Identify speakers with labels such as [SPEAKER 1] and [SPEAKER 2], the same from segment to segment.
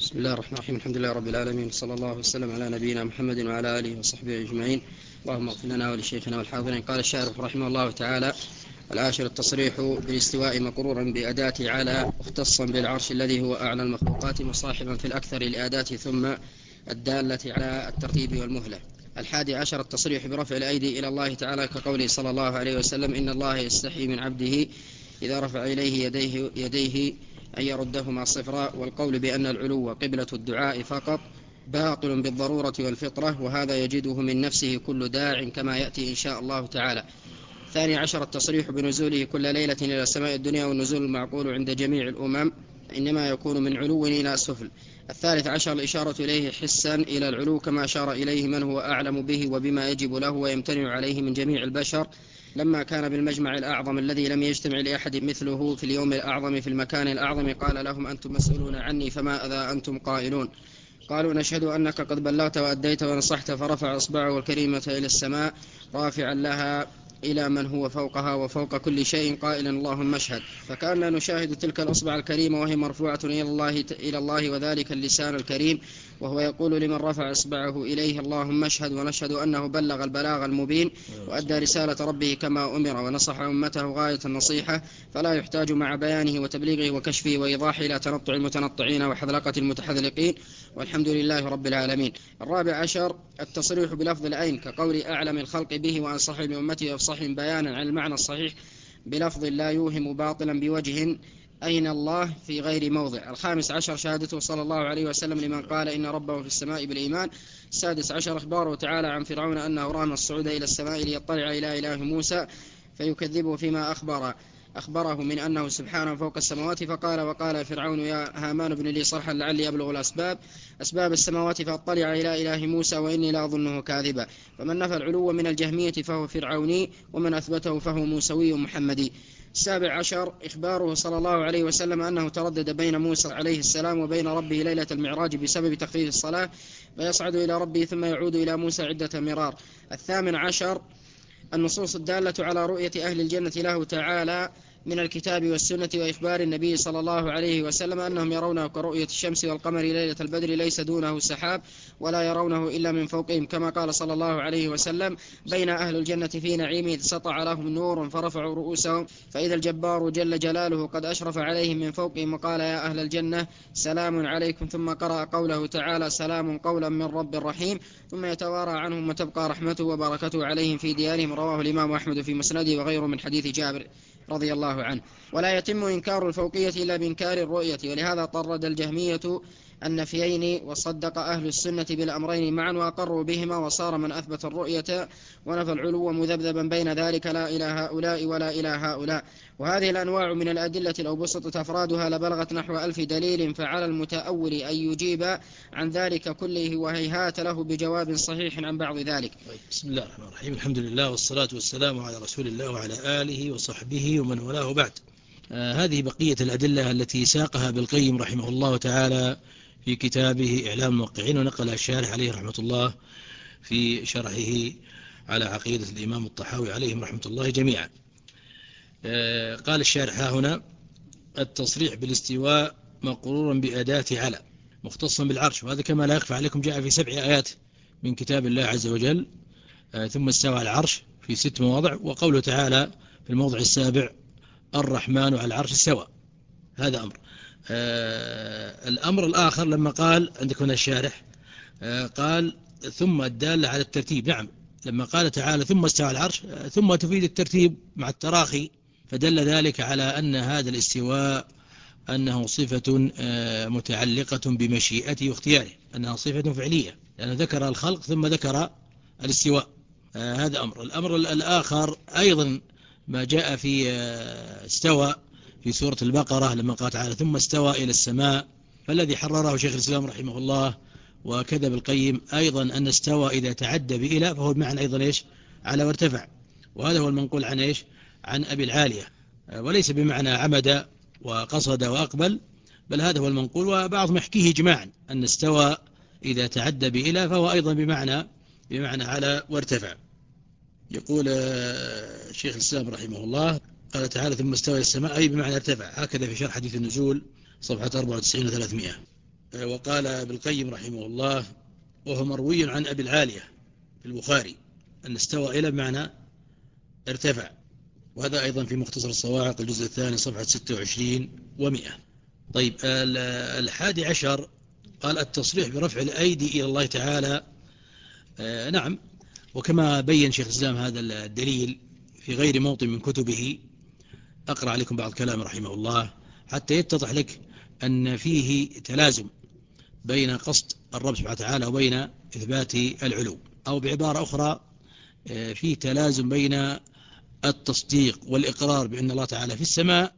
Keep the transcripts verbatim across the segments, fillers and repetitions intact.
[SPEAKER 1] بسم الله الرحمن الرحيم. الحمد لله رب العالمين، صلى الله وسلم على نبينا محمد وعلى آله وصحبه أجمعين. اللهم اغفر لنا ولشيخنا والحاضرين. قال الشاعر رحمه الله تعالى: العاشر التصريح بالاستواء مقرورا بأداة على، مختصا بالعرش الذي هو أعلى المخلوقات، مصاحبا في الأكثر لأداة ثم الدالة على الترتيب والمهلة. الحادي عشر التصريح برفع الأيدي إلى الله تعالى، كقوله صلى الله عليه وسلم: إن الله يستحي من عبده إذا رفع إليه يديه, يديه أن يردهما صفرا. والقول بأن العلو قبلة الدعاء فقط باطل بالضرورة والفطرة، وهذا يجده من نفسه كل داع كما يأتي إن شاء الله تعالى. الثاني عشر التصريح بنزوله كل ليلة إلى السماء الدنيا، والنزول المعقول عند جميع الأمم إنما يكون من علو إلى سفل. الثالث عشر الإشارة إليه حسا إلى العلو، كما أشار إليه من هو أعلم به وبما يجب له ويمتنع عليه من جميع البشر، لما كان بالمجمع الأعظم الذي لم يجتمع لأحد مثله في اليوم الأعظم في المكان الأعظم. قال لهم: أنتم مسؤولون عني، فماذا أنتم قائلون؟ قالوا: نشهد أنك قد بلغت وأديت ونصحت. فرفع إصبعه الكريمة إلى السماء رافعا لها إلى من هو فوقها وفوق كل شيء، قائلا: اللهم اشهد. فكأننا نشاهد تلك الأصبع الكريمة وهي مرفوعة إلى الله, إلى الله وذلك اللسان الكريم، وهو يقول لمن رفع إصبعه إليه: اللهم اشهد. ونشهد أنه بلغ البلاغ المبين وأدى رسالة ربه كما أمر، ونصح أمته غاية النصيحة، فلا يحتاج مع بيانه وتبليغه وكشفه وإيضاحه إلى تنطع المتنطعين وحذلقة المتحذلقين، والحمد لله رب العالمين. الرابع عشر التصريح بلفظ العين، كقول أعلم الخلق به وأنصح لأمته وأفصحهم بيانا عن المعنى الصحيح بلفظ لا يوهم باطلا بوجه أين الله في غير موضع. الخامس عشر شهادته صلى الله عليه وسلم لمن قال إن ربه في السماء بالإيمان. السادس عشر إخباره تعالى عن فرعون أنه رام الصعود إلى السماء ليطلع إلى إله موسى فيكذبه فيما أخبر أخبره من أنه سبحانه فوق السماوات، فقال: وقال فرعون يا هامان ابن لي صرحا لعلي أبلغ الأسباب أسباب السماوات فأطلع إلى إله موسى وإني لا أظنه كاذبا. فمن نفى العلو من الجهمية فهو فرعوني، ومن أثبته فهو موسوي محمدي. السابع عشر إخباره صلى الله عليه وسلم أنه تردد بين موسى عليه السلام وبين ربه ليلة المعراج بسبب تخفيف الصلاة، فيصعد إلى ربه ثم يعود إلى موسى عدة مرار. الثامن عشر النصوص الدالة على رؤية أهل الجنة له تعالى من الكتاب والسنة، وإخبار النبي صلى الله عليه وسلم أنهم يرونه كرؤية الشمس والقمر ليلة البدر ليس دونه سحاب ولا يرونه إلا من فوقهم، كما قال صلى الله عليه وسلم: بين أهل الجنة في نعيمه سطع لهم نور فرفعوا رؤوسهم فإذا الجبار جل جلاله قد أشرف عليهم من فوقهم وقال: يا أهل الجنة سلام عليكم. ثم قرأ قوله تعالى: سلام قولا من رب رحيم، ثم يتوارى عنهم وتبقى رحمته وبركته عليهم في ديارهم. رواه الإمام أحمد في مسنده وغيره من حديث جابر رضي الله عنه. ولا يتم إنكار الفوقية إلا بإنكار الرؤية، ولهذا طرد الجهمية النفيين وصدق أهل السنة بالأمرين معا وأقروا بهما، وصار من أثبت الرؤية ونفى العلو مذبذبا بين ذلك لا إلى هؤلاء ولا إلى هؤلاء. وهذه الأنواع من الأدلة لو بسطت أفرادها لبلغت نحو ألف دليل، فعلى المتأول أن يجيب عن ذلك كله، وهيهات له بجواب صحيح عن بعض ذلك.
[SPEAKER 2] بسم الله الرحمن الرحيم. الحمد لله والصلاة والسلام على رسول الله وعلى آله وصحبه ومن والاه بعد. آه هذه بقية الأدلة التي ساقها بالقيم رحمه الله تعالى في كتابه إعلام الموقعين، ونقل الشارح عليه رحمة الله في شرحه على عقيدة الإمام الطحاوي عليهم رحمة الله جميعا. آه قال الشارح هنا: التصريح بالاستواء مقرورا بأداة على، مختصا بالعرش، وهذا كما لا يخفى عليكم جاء في سبع آيات من كتاب الله عز وجل. آه ثم استوى على العرش في ست مواضع، وقوله تعالى في الموضع السابع: الرحمن على العرش استوى. هذا أمر. آه الأمر الآخر لما قال عندك هنا الشارح آه قال ثم الدالة على الترتيب. نعم، لما قال تعالى ثم استوى على العرش، آه ثم تفيد الترتيب مع التراخي، فدل ذلك على أن هذا الاستواء أنه صفة آه متعلقة بمشيئته واختياره، أنها صفة فعلية، لأنه ذكر الخلق ثم ذكر الاستواء. آه هذا أمر. الأمر الآخر أيضا ما جاء في آه استوى في سورة البقرة لما قال تعالى ثم استوى إلى السماء، فالذي حرره شيخ الإسلام رحمه الله وكذب القيم أيضا أن استوى إذا تعدى بإلى فهو بمعنى أيضا إيش؟ على وارتفع، وهذا هو المنقول عن إيش؟ عن أبي العالية، وليس بمعنى عمد وقصد وأقبل، بل هذا هو المنقول. وبعضهم يحكيه إجماعا أن استوى إذا تعدى بإلى فهو أيضا بمعنى بمعنى على وارتفع. يقول شيخ الإسلام رحمه الله قال تعالى ثم استوى إلى السماء أي بمعنى ارتفع، هكذا في شرح حديث النزول صفحة أربعة وتسعين وثلاثمائة. وقال ابن القيم رحمه الله: وهو مروي عن أبي العالية في البخاري أن استوى إلى بمعنى ارتفع، وهذا أيضا في مختصر الصواعق الجزء الثاني صفحة ستة وعشرين ومئة. طيب الحادي عشر قال: التصريح برفع الأيدي إلى الله تعالى. آه نعم، وكما بين شيخ الإسلام هذا الدليل في غير موطن من كتبه، أقرأ عليكم بعض كلام رحمه الله حتى يتضح لك أن فيه تلازم بين قصد الرب سبحانه وتعالى وبين إثبات العلو، أو بعبارة أخرى فيه تلازم بين التصديق والإقرار بأن الله تعالى في السماء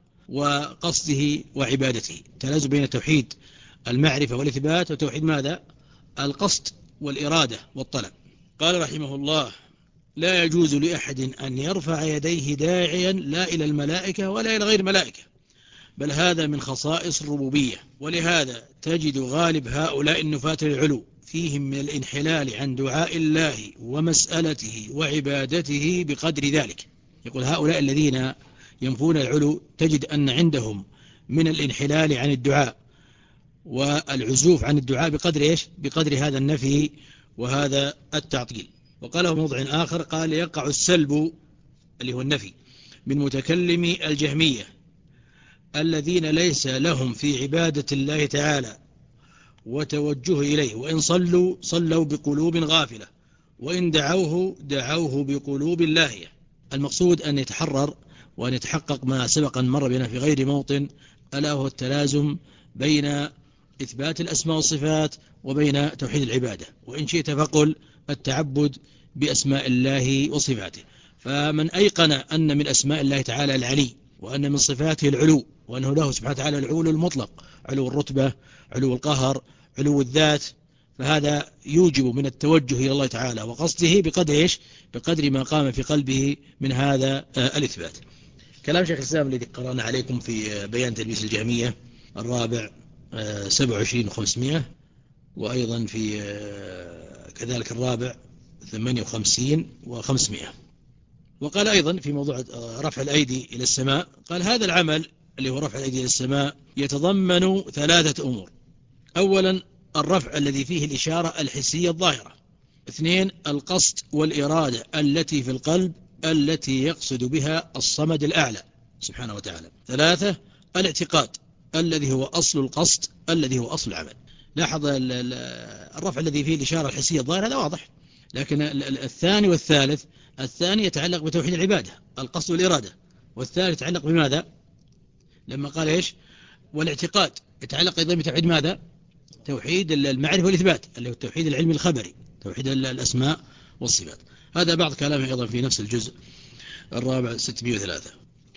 [SPEAKER 2] وقصده وعبادته، تلازم بين توحيد المعرفة والإثبات وتوحيد ماذا؟ القصد والإرادة والطلب. قال رحمه الله: لا يجوز لأحد أن يرفع يديه داعيا لا إلى الملائكة ولا إلى غير الملائكة، بل هذا من خصائص الربوبية، ولهذا تجد غالب هؤلاء النفاة للعلو فيهم من الانحلال عن دعاء الله ومسألته وعبادته بقدر ذلك. يقول هؤلاء الذين ينفون العلو تجد أن عندهم من الانحلال عن الدعاء والعزوف عن الدعاء بقدر إيش؟ بقدر هذا النفي وهذا التعطيل. وقاله موضع آخر قال: يقع السلب اللي هو النفي من متكلمي الجهمية الذين ليس لهم في عبادة الله تعالى وتوجه إليه، وإن صلوا صلوا بقلوب غافلة، وإن دعوه دعوه بقلوب لاهية. المقصود أن يتحرر وأن يتحقق ما سبق أن مر بنا في غير موطن، ألا هو التلازم بين إثبات الأسماء والصفات وبين توحيد العبادة، وإن شئت فقل التعبد بأسماء الله وصفاته. فمن أيقن أن من أسماء الله تعالى العلي، وأن من صفاته العلو، وأنه له سبحانه وتعالى العلو المطلق، علو الرتبة، علو القهر، علو الذات، فهذا يوجب من التوجه إلى الله تعالى وقصده بقدر إيش؟ بقدر ما قام في قلبه من هذا آه الإثبات. كلام شيخ الإسلام الذي قرأنا عليكم في بيان تلبيس الجهمية الرابع آه سبعة وعشرين وخمسمائة، وأيضا في آه كذلك الرابع ثمانية وخمسين وخمسمائة. وقال أيضا في موضوع رفع الأيدي إلى السماء، قال: هذا العمل اللي هو رفع الأيدي إلى السماء يتضمن ثلاثة أمور: أولا الرفع الذي فيه الإشارة الحسية الظاهرة، اثنين القصد والإرادة التي في القلب التي يقصد بها الصمد الأعلى سبحانه وتعالى، ثلاثة الاعتقاد الذي هو أصل القصد الذي هو أصل العمل. لاحظ الرفع الذي فيه الإشارة الحسية الظاهرة هذا واضح، لكن الثاني والثالث، الثاني يتعلق بتوحيد العبادة القصد والإرادة، والثالث يتعلق بماذا؟ لما قال إيش؟ والاعتقاد يتعلق أيضا بتوحيد ماذا؟ توحيد المعرفة والإثبات اللي هو التوحيد العلمي الخبري، توحيد الأسماء والصفات. هذا بعض كلامه أيضا في نفس الجزء الرابع ستمائة وثلاثة.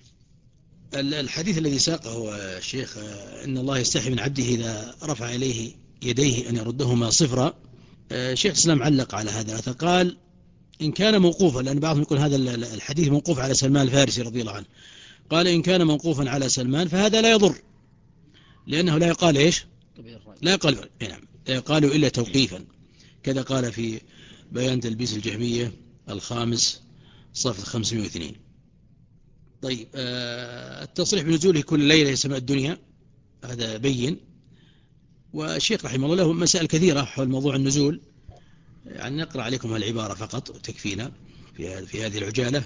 [SPEAKER 2] الحديث الذي ساقه الشيخ إن الله يستحي من عبده إذا رفع إليه يديه أن يردهما صفرا، الشيخ الإسلام علق على هذا فقال: إن كان موقوفا، لأن بعضهم يقول هذا الحديث موقوف على سلمان الفارسي رضي الله عنه، قال: إن كان موقوفا على سلمان فهذا لا يضر، لأنه لا يقال إيش؟ لا يقال نعم لا يقال إلا توقيفا، كذا قال في بيان تلبيس الجهمية الخامس صفحة خمسمائة واثنين. طيب آه التصريح بنزوله كل ليلة إلى سماء الدنيا هذا بين، والشيخ رحمه الله له مسائل كثيرة حول موضوع النزول، يعني نقرأ عليكم هالعبارة فقط تكفينا في في هذه العجالة.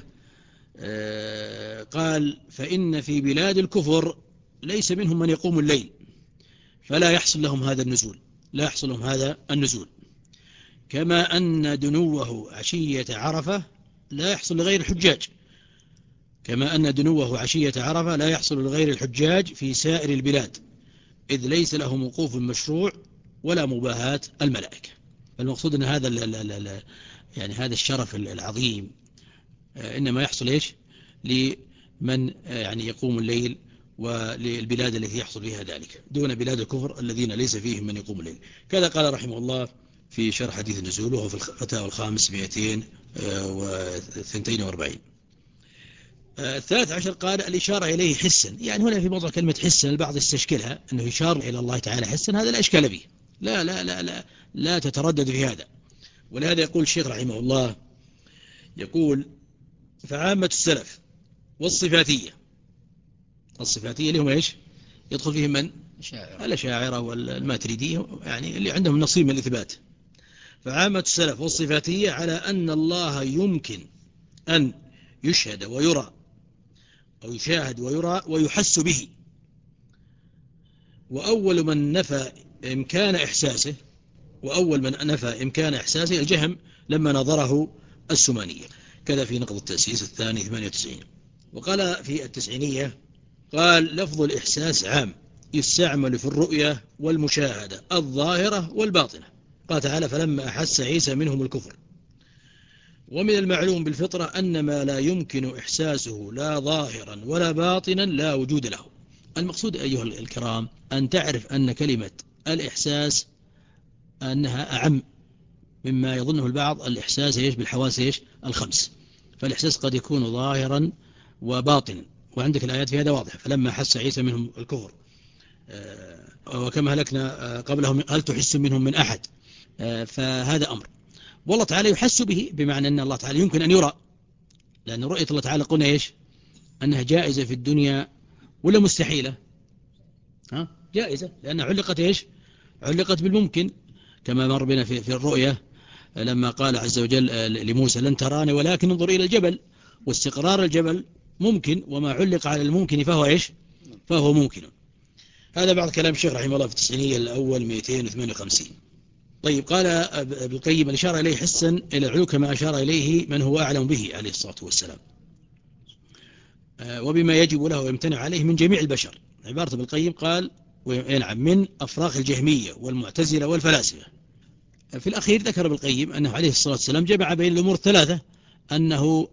[SPEAKER 2] آه قال: فإن في بلاد الكفر ليس منهم من يقوم الليل فلا يحصل لهم هذا النزول، لا يحصل لهم هذا النزول، كما أن دنوه عشية عرفة لا يحصل لغير الحجاج، كما أن دنوه عشية عرفة لا يحصل لغير الحجاج في سائر البلاد، إذ ليس له وقوف مشروع ولا مباهاة الملائكة. المقصود أن هذا يعني هذا الشرف العظيم إنما يحصل إيش؟ لمن يعني يقوم الليل وللبلاد التي يحصل فيها ذلك، دون بلاد الكفر الذين ليس فيهم من يقوم الليل. كذا قال رحمه الله في شرح حديث النزول وهو في الفتاوى الخامس مئتين واثنين وأربعين. الثالث عشر قال: الإشارة إليه حسا، يعني هنا في موضوع كلمة حسا البعض يستشكلها أنه يشار إلى الله تعالى حسا، هذا لا إشكال به، لا لا لا لا لا تتردد في هذا. ولهذا يقول الشيخ رحمه الله، يقول: فعامة السلف والصفاتية، الصفاتية لهم إيش؟ يدخل فيهم من؟ الأشاعرة والماتريدية، يعني اللي عندهم نصيب من الإثبات. فعامة السلف والصفاتية على أن الله يمكن أن يشهد ويرى، أو يشاهد ويرى ويحس به. وأول من نفى إمكان إحساسه وأول من نفى إمكان إحساسه الجهم لما نظره السمانية، كذا في نقض التأسيس الثاني ثمانية وتسعين. وقال في التسعينية، قال لفظ الإحساس عام يستعمل في الرؤية والمشاهدة الظاهرة والباطنة. قال تعالى فلما أحس عيسى منهم الكفر. ومن المعلوم بالفطرة أن ما لا يمكن إحساسه لا ظاهرا ولا باطنا لا وجود له. المقصود أيها الكرام أن تعرف أن كلمة الإحساس أنها أعم مما يظنه البعض. الإحساس إيش بالحواس إيش الخمس، فالإحساس قد يكون ظاهرا وباطنا، وعندك الآيات في هذا واضحة. فلما حس عيسى منهم الكفر وكما هلكنا قبلهم هل تحس منهم من أحد. فهذا أمر، والله تعالى يحس به، بمعنى أن الله تعالى يمكن أن يرى، لأن رؤية الله تعالى قلنا إيش أنها جائزة في الدنيا ولا مستحيلة؟ ها جائزة، لأنها علقت إيش علقت بالممكن، كما مر بنا في, في الرؤية لما قال عز وجل لموسى لن تراني ولكن انظر إلى الجبل، واستقرار الجبل ممكن، وما علق على الممكن فهو إيش فهو ممكن. هذا بعض كلام الشيخ رحمه الله في التسعينية الأول مئتين وثمانية وخمسين. طيب، قال ابن القيم الإشارة إليه حسا إلى العلو كما أشار إليه من هو أعلم به عليه الصلاة والسلام، وبما يجب له ويمتنع عليه من جميع البشر. عبارة ابن القيم قال وينعم من أفراخ الجهمية والمعتزلة والفلاسفة. في الأخير ذكر ابن القيم أنه عليه الصلاة والسلام جمع بين الأمور الثلاثة، أنه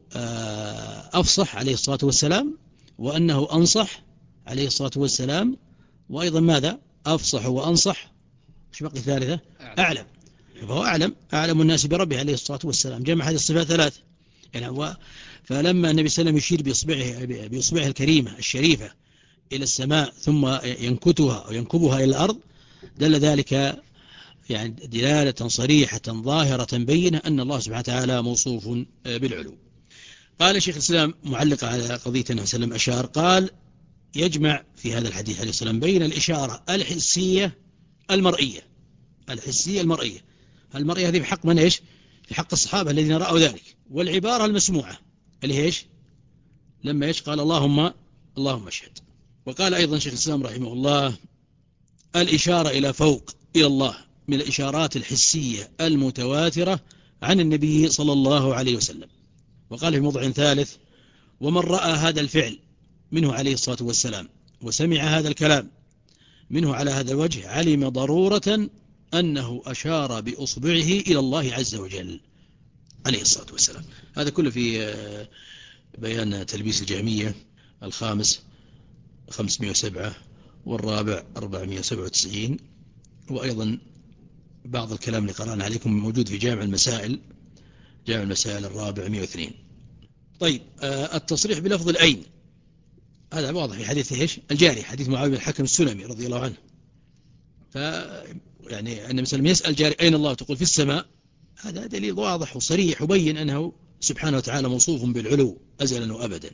[SPEAKER 2] أفصح عليه الصلاة والسلام، وأنه أنصح عليه الصلاة والسلام، وأيضا ماذا أفصح وأنصح، ايش بقي ثالثة أعلم، فهو أعلم أعلم الناس بربه عليه الصلاة والسلام. جمع هذه الصفات ثلاث يعني. فلما النبي صلى الله عليه وسلم يشير بإصبعه, بإصبعه الكريمة الشريفة إلى السماء ثم ينكتها أو ينكبها إلى الأرض، دل ذلك يعني دلالة صريحة ظاهرة بينة أن الله سبحانه وتعالى موصوف بالعلو. قال شيخ الإسلام معلق على قضية النبي صلى الله عليه وسلم أشار، قال يجمع في هذا الحديث عليه السلام بين الإشارة الحسية المرئية الحسية المرئية المرئية هذه بحق من إيش في حق الصحابة الذين رأوا ذلك، والعبارة المسموعة اللي هي إيش لما إيش قال اللهم اللهم اشهد. وقال أيضا شيخ الإسلام رحمه الله الإشارة إلى فوق إلى الله من الإشارات الحسية المتواترة عن النبي صلى الله عليه وسلم. وقال في موضع ثالث ومن رأى هذا الفعل منه عليه الصلاة والسلام وسمع هذا الكلام منه على هذا الوجه علم ضرورة أنه أشار بأصبعه إلى الله عز وجل عليه الصلاة والسلام. هذا كله في بيان تلبيس الجهمية الخامس خمسمائة وسبعة والرابع أربعمائة وسبعة وتسعين. وأيضا بعض الكلام اللي قرأنا عليكم موجود في جامع المسائل جامع المسائل الرابع مئة واثنين. طيب، التصريح بلفظ الأين هذا واضح في حديث إيش الجاري، حديث معاوية بن الحكم السلمي رضي الله عنه. ف يعني النبي صلى الله عليه وسلم يسأل جاري أين الله تقول في السماء، هذا دليل واضح وصريح وبين أنه سبحانه وتعالى موصوف بالعلو أزلا وأبدا.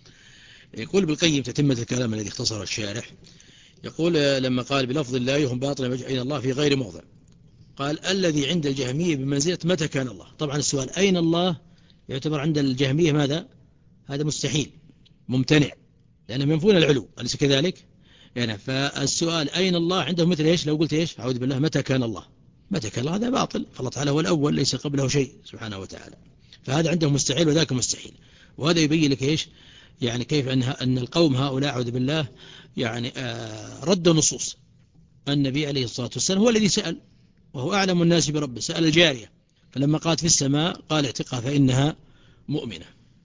[SPEAKER 2] يقول بالقيم تتمة الكلام الذي اختصر الشارح، يقول لما قال بلفظ الله يهم باطلا أين الله في غير موضع، قال الذي عند الجهمية بمنزلة متى كان الله. طبعا السؤال أين الله يعتبر عند الجهمية ماذا؟ هذا مستحيل ممتنع لأنهم ينفون العلو، أليس كذلك؟ يعني فالسؤال أين الله عندهم مثل إيش لو قلت إيش أعوذ بالله متى كان الله، متى كان الله هذا باطل، فالله تعالى هو الأول ليس قبله شيء سبحانه وتعالى، فهذا عندهم مستحيل وذاك مستحيل. وهذا يبين لك إيش يعني كيف أن أن القوم هؤلاء أعوذ بالله يعني آه ردوا نصوص. النبي عليه الصلاة والسلام هو الذي سأل وهو أعلم الناس بربه، سأل الجارية فلما قالت في السماء قال اعتقها فإنها مؤمنة.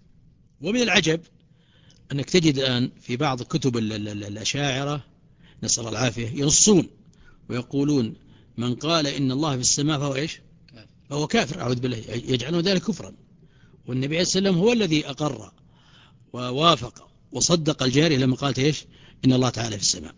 [SPEAKER 2] ومن العجب أنك تجد الآن في بعض كتب الأشاعرة نسأل الله العافية ينصون ويقولون من قال إن الله في السماء فهو إيش فهو كافر أعوذ بالله، يجعلون ذلك كفرا. والنبي عليه السلام هو الذي أقر ووافق وصدق الجارية لما قالت إيش إن الله تعالى في السماء.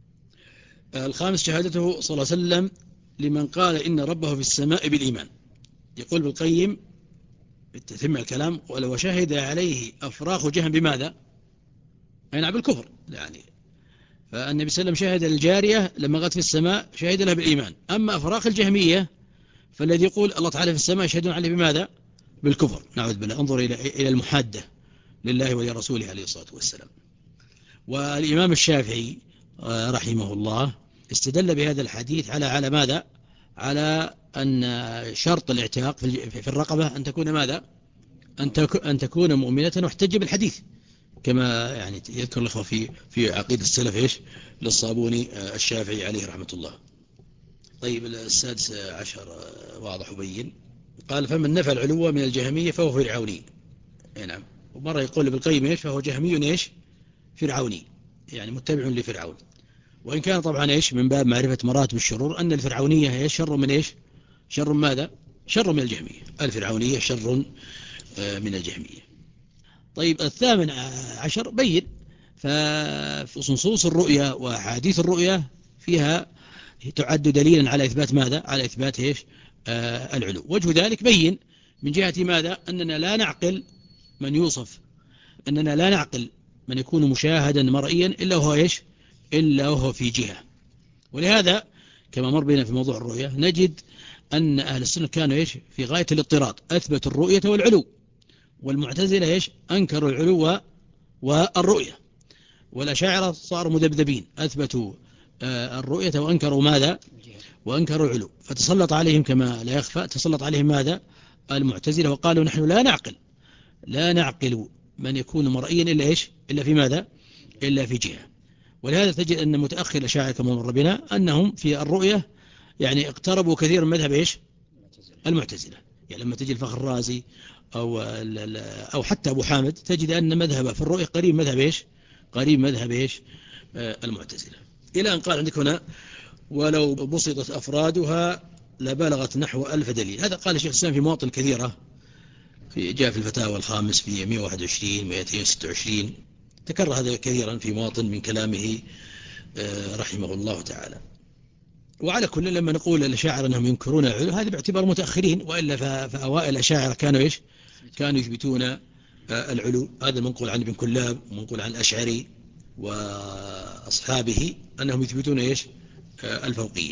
[SPEAKER 2] الخامس شهادته صلى الله عليه وسلم لمن قال إن ربه في السماء بالإيمان. يقول بالقيم تتم الكلام ولو شهد عليه أفراخ جهنم بماذا؟ أي نعم بالكفر يعني. فالنبي صلى الله عليه وسلم شهد الجارية لما غت في السماء شهد لها بالإيمان. أما أفراق الجهمية فالذي يقول الله تعالى في السماء يشهدون عليه بماذا؟ بالكفر، نعوذ بالله. انظر إلى إلى المحادة لله ولرسوله عليه الصلاة والسلام. والإمام الشافعي رحمه الله استدل بهذا الحديث على على ماذا؟ على أن شرط الاعتاق في الرقبة أن تكون ماذا؟ أن تكون مؤمنة، واحتج بالحديث كما يعني يذكر الأخوة في في عقيدة السلف إيش للصابوني الشافعي عليه رحمة الله. طيب السادس عشر واضح وبين. قال فمن نفى العلو من الجهمية فهو فرعوني. نعم. ومرة يقول ابن القيم إيش فهو جهمي إيش فرعوني، يعني متبع لفرعون. وإن كان طبعا إيش من باب معرفة مراتب الشرور أن الفرعونية هي شر من إيش شر ماذا شر من الجهمية. الفرعونية شر من الجهمية. طيب الثامن عشر بين. ففي نصوص الرؤيا وحديث الرؤيا فيها تعد دليلا على إثبات ماذا؟ على إثبات إيش آه العلو. وجه ذلك بين من جهة ماذا؟ أننا لا نعقل من يوصف أننا لا نعقل من يكون مشاهدا مرئيا إلا هو إيش إلا وهو في جهة. ولهذا كما مر بنا في موضوع الرؤيا نجد أن أهل السنة كانوا إيش في غاية الاضطراد، أثبتوا الرؤية والعلو. والمعتزلة إيش أنكروا العلو والرؤية. والأشاعرة صاروا مذبذبين، أثبتوا الرؤية وأنكروا ماذا؟ وأنكروا العلو. فتسلط عليهم كما لا يخفى تسلط عليهم ماذا؟ المعتزلة، وقالوا نحن لا نعقل لا نعقل من يكون مرئيا إلا إيش إلا في ماذا؟ إلا في جهة. ولهذا تجد أن متأخر الأشاعرة كما مر بنا أنهم في الرؤية يعني اقتربوا كثيرا من مذهب إيش المعتزلة. يعني لما تجي الفخر الرازي أو أو حتى أبو حامد تجد أن مذهب في الرؤية قريب مذهب إيش قريب مذهب إيش المعتزلة. إلى أن قال عندك هنا ولو بسطت أفرادها لبلغت نحو ألف دليل. هذا قال الشيخ الإسلام في مواطن كثيرة، في جاء في الفتاوى الخامس في مئة وواحد وعشرين مئتين وستة وعشرين، تكرر هذا كثيرا في مواطن من كلامه رحمه الله تعالى. وعلى كل لما نقول الأشاعرة أنهم ينكرون العلو هذا باعتبار متأخرين، وإلا فأوائل الأشاعرة كانوا إيش كانوا يثبتون العلو. هذا منقول عن ابن كلاب ومنقول عن الأشعري وأصحابه أنهم يثبتون إيش الفوقية.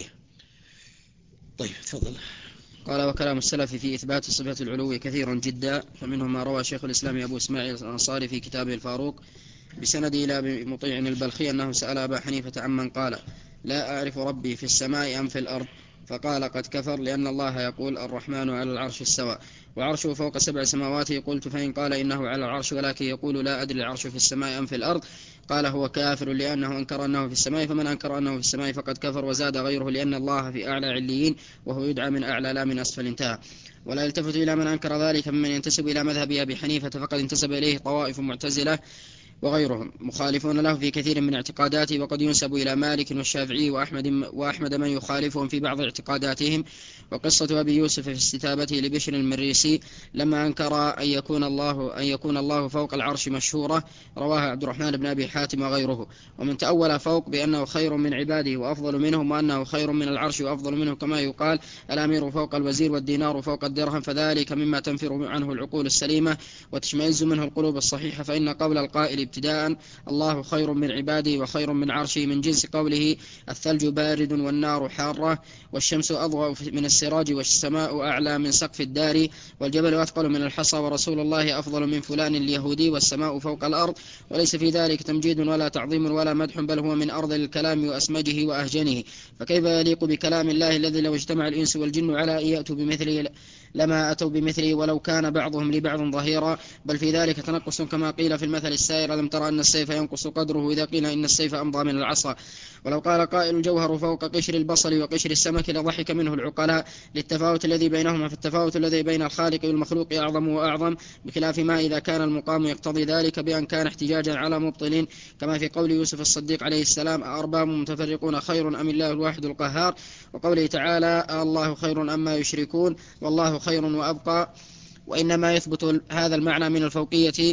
[SPEAKER 2] طيب تفضل.
[SPEAKER 1] قال وكلام السلف في إثبات صفة العلو كثير جدا، فمنهم ما روى شيخ الإسلام أبو إسماعيل الأنصاري في كتابه الفاروق بسنده إلى مطيع البلخي أنه سأل أبا حنيفة عمن قال لا أعرف ربي في السماء أم في الأرض، فقال قد كفر، لأن الله يقول الرحمن على العرش استوى وعرشه فوق سبع سماوات. قلت فإن قال إنه على العرش ولكن يقول لا أدري العرش في السماء أم في الأرض، قال هو كافر لأنه أنكر أنه في السماء، فمن أنكر أنه في السماء فقد كفر. وزاد غيره لأن الله في أعلى عليين وهو يدعى من أعلى لا من أسفل. انتهى. ولا يلتفت إلى من أنكر ذلك ممن ينتسب إلى مذهب أبي حنيفة، فقد انتسب إليه طوائف معتزلة وغيرهم مخالفون له في كثير من اعتقاداته، وقد ينسب إلى مالك والشافعي وأحمد, وأحمد من يخالفهم في بعض اعتقاداتهم. وقصة أبي يوسف في استتابته لبشر المريسي لما أنكر أن يكون الله, أن يكون الله فوق العرش مشهورة رواها عبد الرحمن بن أبي حاتم وغيره. ومن تأول فوق بأنه خير من عباده وأفضل منهم، وأنه خير من العرش وأفضل منه، كما يقال الأمير فوق الوزير والدينار فوق الدرهم، فذلك مما تنفر عنه العقول السليمة وتشمئز منه القلوب الصحيحة. فإن قول القائل ابتداء الله خير من عباده وخير من عرشه من جنس قوله الثلج بارد والنار حارة والشمس أضوأ من السراج والسماء أعلى من سقف الدار والجبل أثقل من الحصى ورسول الله أفضل من فلان اليهودي والسماء فوق الأرض، وليس في ذلك تمجيد ولا تعظيم ولا مدح، بل هو من أرض الكلام وأسمجه وأهجنه. فكيف يليق بكلام الله الذي لو اجتمع الإنس والجن على أن يأتوا بمثله لما أتوا بمثله ولو كان بعضهم لبعض ظهيرا، بل في ذلك تنقص كما قيل في المثل السائر ألم ترى أن السيف ينقص قدره إذا قيل إن السيف أمضى من العصا. ولو قال قائل الجوهر فوق قشر البصل وقشر السمك لضحك منه العقلاء للتفاوت الذي بينهما، فالتفاوت الذي بين الخالق والمخلوق أعظم وأعظم، بخلاف ما إذا كان المقام يقتضي ذلك بأن كان احتجاجا على مبطل، كما في قول يوسف الصديق عليه السلام أأرباب متفرقون خير أم الله الواحد القهار، وقوله تعالى الله خير أما يشركون والله خير وأبقى. وإنما يثبت هذا المعنى من الفوقية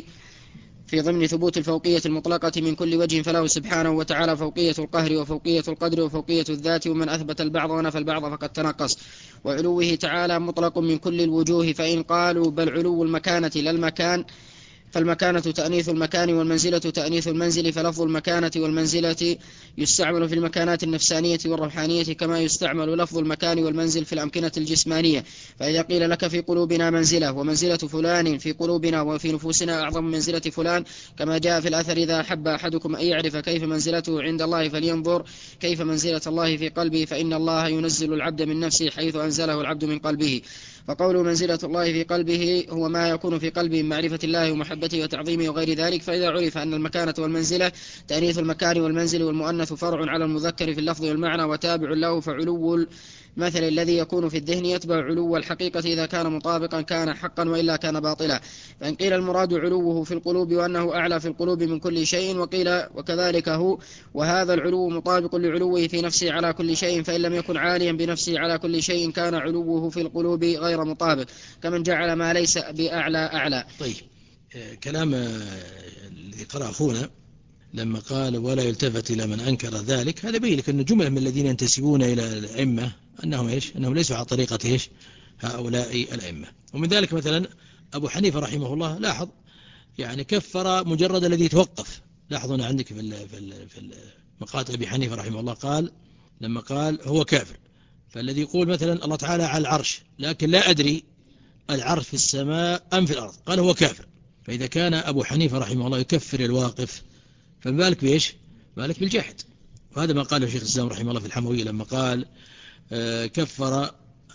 [SPEAKER 1] في ضمن ثبوت الفوقية المطلقة من كل وجه، فله سبحانه وتعالى فوقية القهر وفوقية القدر وفوقية الذات، ومن أثبت البعض ونفى البعض فقد تنقص. وعلوه تعالى مطلق من كل الوجوه، فإن قالوا بل علو المكانة لا المكان فالمكانة تأنيث المكان والمنزلة تأنيث المنزل، فلفظ المكانة والمنزلة يستعمل في المكانات النفسانية والروحانية كما يستعمل لفظ المكان والمنزل في الأمكنة الجسمانية. فإذا قيل لك في قلوبنا منزلة ومنزلة فلان في قلوبنا وفي نفوسنا أعظم منزلة فلان، كما جاء في الأثر إذا أحب أحدكم أن يعرف كيف منزلته عند الله فلينظر كيف منزلة الله في قلبه، فإن الله ينزل العبد من نفسه حيث أنزله العبد من قلبه. فقوله منزلة الله في قلبه هو ما يكون في قلبه من معرفة الله ومحبته وتعظيمه وغير ذلك. فإذا عرف أن المكانة والمنزلة تأنيث المكان والمنزل، والمؤنث فرع على المذكر في اللفظ والمعنى وتابع له، فعلو المثل الذي يكون في الذهن يتبع علو الحقيقة، إذا كان مطابقا كان حقا وإلا كان باطلا. فإن قيل المراد علوه في القلوب وأنه أعلى في القلوب من كل شيء، وقيل وكذلك هو، وهذا العلو مطابق لعلوه في نفسه على كل شيء، فإن لم يكن عاليا بنفسه على كل شيء كان علوه في القلوب غير مطابق، كمن جعل ما ليس بأعلى أعلى.
[SPEAKER 2] طيب، كلام الذي قرأ أخونا لما قال ولا يلتفت إلى من أنكر ذلك، هذا بين لك أن جملة من الذين ينتسبون إلى الأئمة أنهم إيش؟ أنهم ليسوا على طريقة إيش؟ هؤلاء الأئمة. ومن ذلك مثلا أبو حنيفة رحمه الله، لاحظ يعني كفر مجرد الذي يتوقف. لاحظوا أنا عندك في في مقالة أبي حنيفة رحمه الله قال لما قال هو كافر، فالذي يقول مثلا الله تعالى على العرش لكن لا أدري العرش في السماء أم في الأرض، قال هو كافر. فإذا كان أبو حنيفة رحمه الله يكفر الواقف، فما بالك بإيش؟ بالك بالجاحد. وهذا ما قاله شيخ الإسلام رحمه الله في الحموية لما قال كفر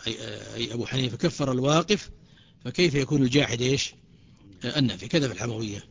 [SPEAKER 2] أي أبو حنيفة كفر الواقف، فكيف يكون الجاحد إيش؟ النافي. كذا في الحموية.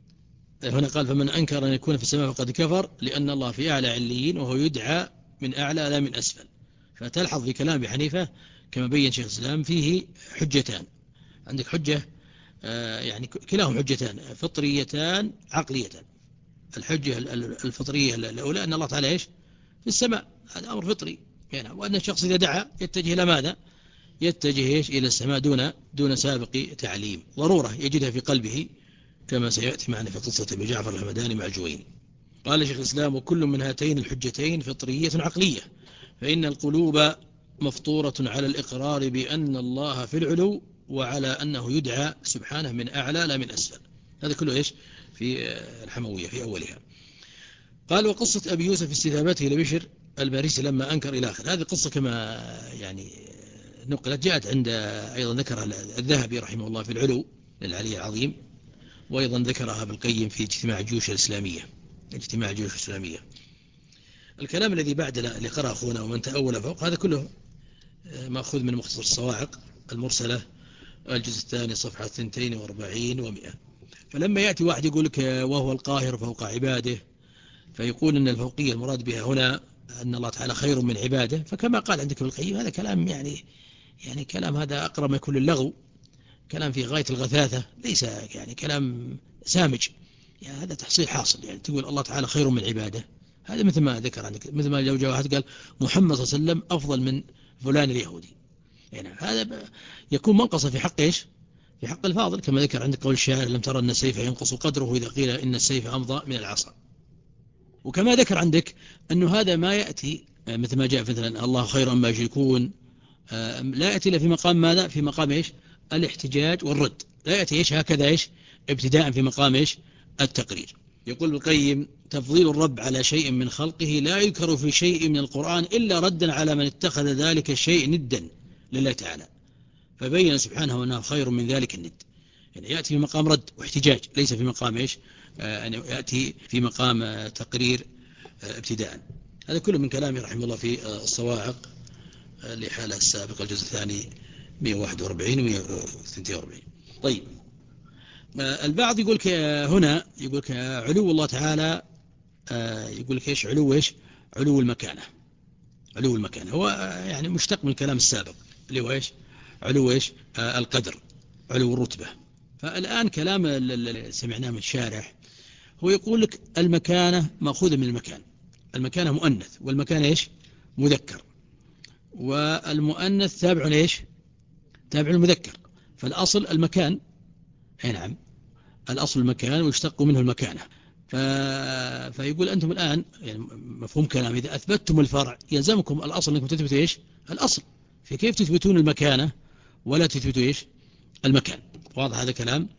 [SPEAKER 2] هنا قال فمن أنكر أن يكون في السماء فقد كفر، لأن الله في أعلى عليين وهو يدعى من أعلى لا من أسفل. فتلحظ في كلام أبي حنيفة كما بين شيخ الإسلام فيه حجتان. عندك حجة يعني كلاهم حجتان فطريتان عقليتان. الحجة الفطرية الأولى أن الله تعالى إيش؟ في السماء، هذا أمر فطري يعني، وأن الشخص إذا دعا يتجه إلى ماذا؟ يتجه إيش؟ إلى السماء دون دون سابق تعليم، ضرورة يجدها في قلبه كما سيأتي معنا في قصة أبي جعفر الهمداني مع الجويني. قال شيخ الإسلام وكل من هاتين الحجتين فطرية عقلية، فإن القلوب مفطورة على الإقرار بأن الله في العلو، وعلى أنه يدعى سبحانه من أعلى لا من أسفل. هذا كله إيش؟ في الحموية في أولها. قال وقصة أبي يوسف في استثابته لبشر الباريسي لما أنكر إلى آخر. هذه قصة كما يعني نقلت جاءت عند أيضا ذكرها الذهبي رحمه الله في العلو للعلي العظيم، وأيضا ذكرها ابن القيم في اجتماع الجيوش الإسلامية اجتماع الجيوش الإسلامية. الكلام الذي بعد اللي قرأ أخونا ومن تأول فوق هذا كله مأخوذ من مختصر الصواعق المرسلة الجزء الثاني صفحة اثنتين وأربعين ومئة. فلما يأتي واحد يقول لك وهو القاهر فوق عباده، فيقول أن الفوقية المراد بها هنا أن الله تعالى خير من عباده، فكما قال عندك ابن القيم هذا كلام يعني يعني كلام هذا أقرب ما يكون للغو، كلام في غاية الغثاثة، ليس يعني كلام سامج. يعني هذا تحصيل حاصل، يعني تقول الله تعالى خير من عباده، هذا مثل ما ذكر عندك، مثل ما لو جاء واحد قال محمد صلى الله عليه وسلم أفضل من فلان اليهودي، يعني هذا يكون منقصة في حق إيش؟ في حق الفاضل، كما ذكر عندك قول الشاعر لم ترى أن السيف ينقص قدره إذا قيل إن السيف أمضى من العصا. وكما ذكر عندك أنه هذا ما يأتي مثل ما جاء مثلا الله خير أما يشركون، لا يأتي إلا في مقام ماذا؟ في مقام إيش؟ الاحتجاج والرد، لا يأتي إيش هكذا إيش؟ ابتداء في مقام إيش؟ التقرير. يقول القيم تفضيل الرب على شيء من خلقه لا يذكر في شيء من القرآن إلا ردا على من اتخذ ذلك الشيء ندا لله تعالى، فبين سبحانه أنه خير من ذلك الند. يعني يأتي في مقام رد واحتجاج، ليس في مقام إيش؟ آه يأتي في مقام آه تقرير آه ابتداء. هذا كله من كلامه رحمه الله في آه الصواعق آه لحالة السابقة الجزء الثاني مئة وواحد وأربعين و مئة واثنين وأربعين. طيب، آه البعض يقول هنا يقول علو الله تعالى، آه يقول لك إيش علو إيش؟ علو المكانة. علو المكانة هو آه يعني مشتق من الكلام السابق اللي هو إيش؟ علو إيش؟ آه القدر، علو الرتبة. فالآن كلام اللي سمعناه من الشارح هو يقول لك المكانة مأخوذة من المكان، المكانة مؤنث والمكان إيش؟ مذكر، والمؤنث تابع إيش؟ تابع المذكر، فالأصل المكان. أي نعم، الأصل المكان ويشتق منه المكانة. ف... فيقول أنتم الآن يعني مفهوم كلام إذا أثبتتم الفرع يلزمكم الأصل أنكم تثبتوا إيش؟ الأصل، في كيف تثبتون المكانة ولا تثبتوا إيش؟ المكان. واضح هذا كلام؟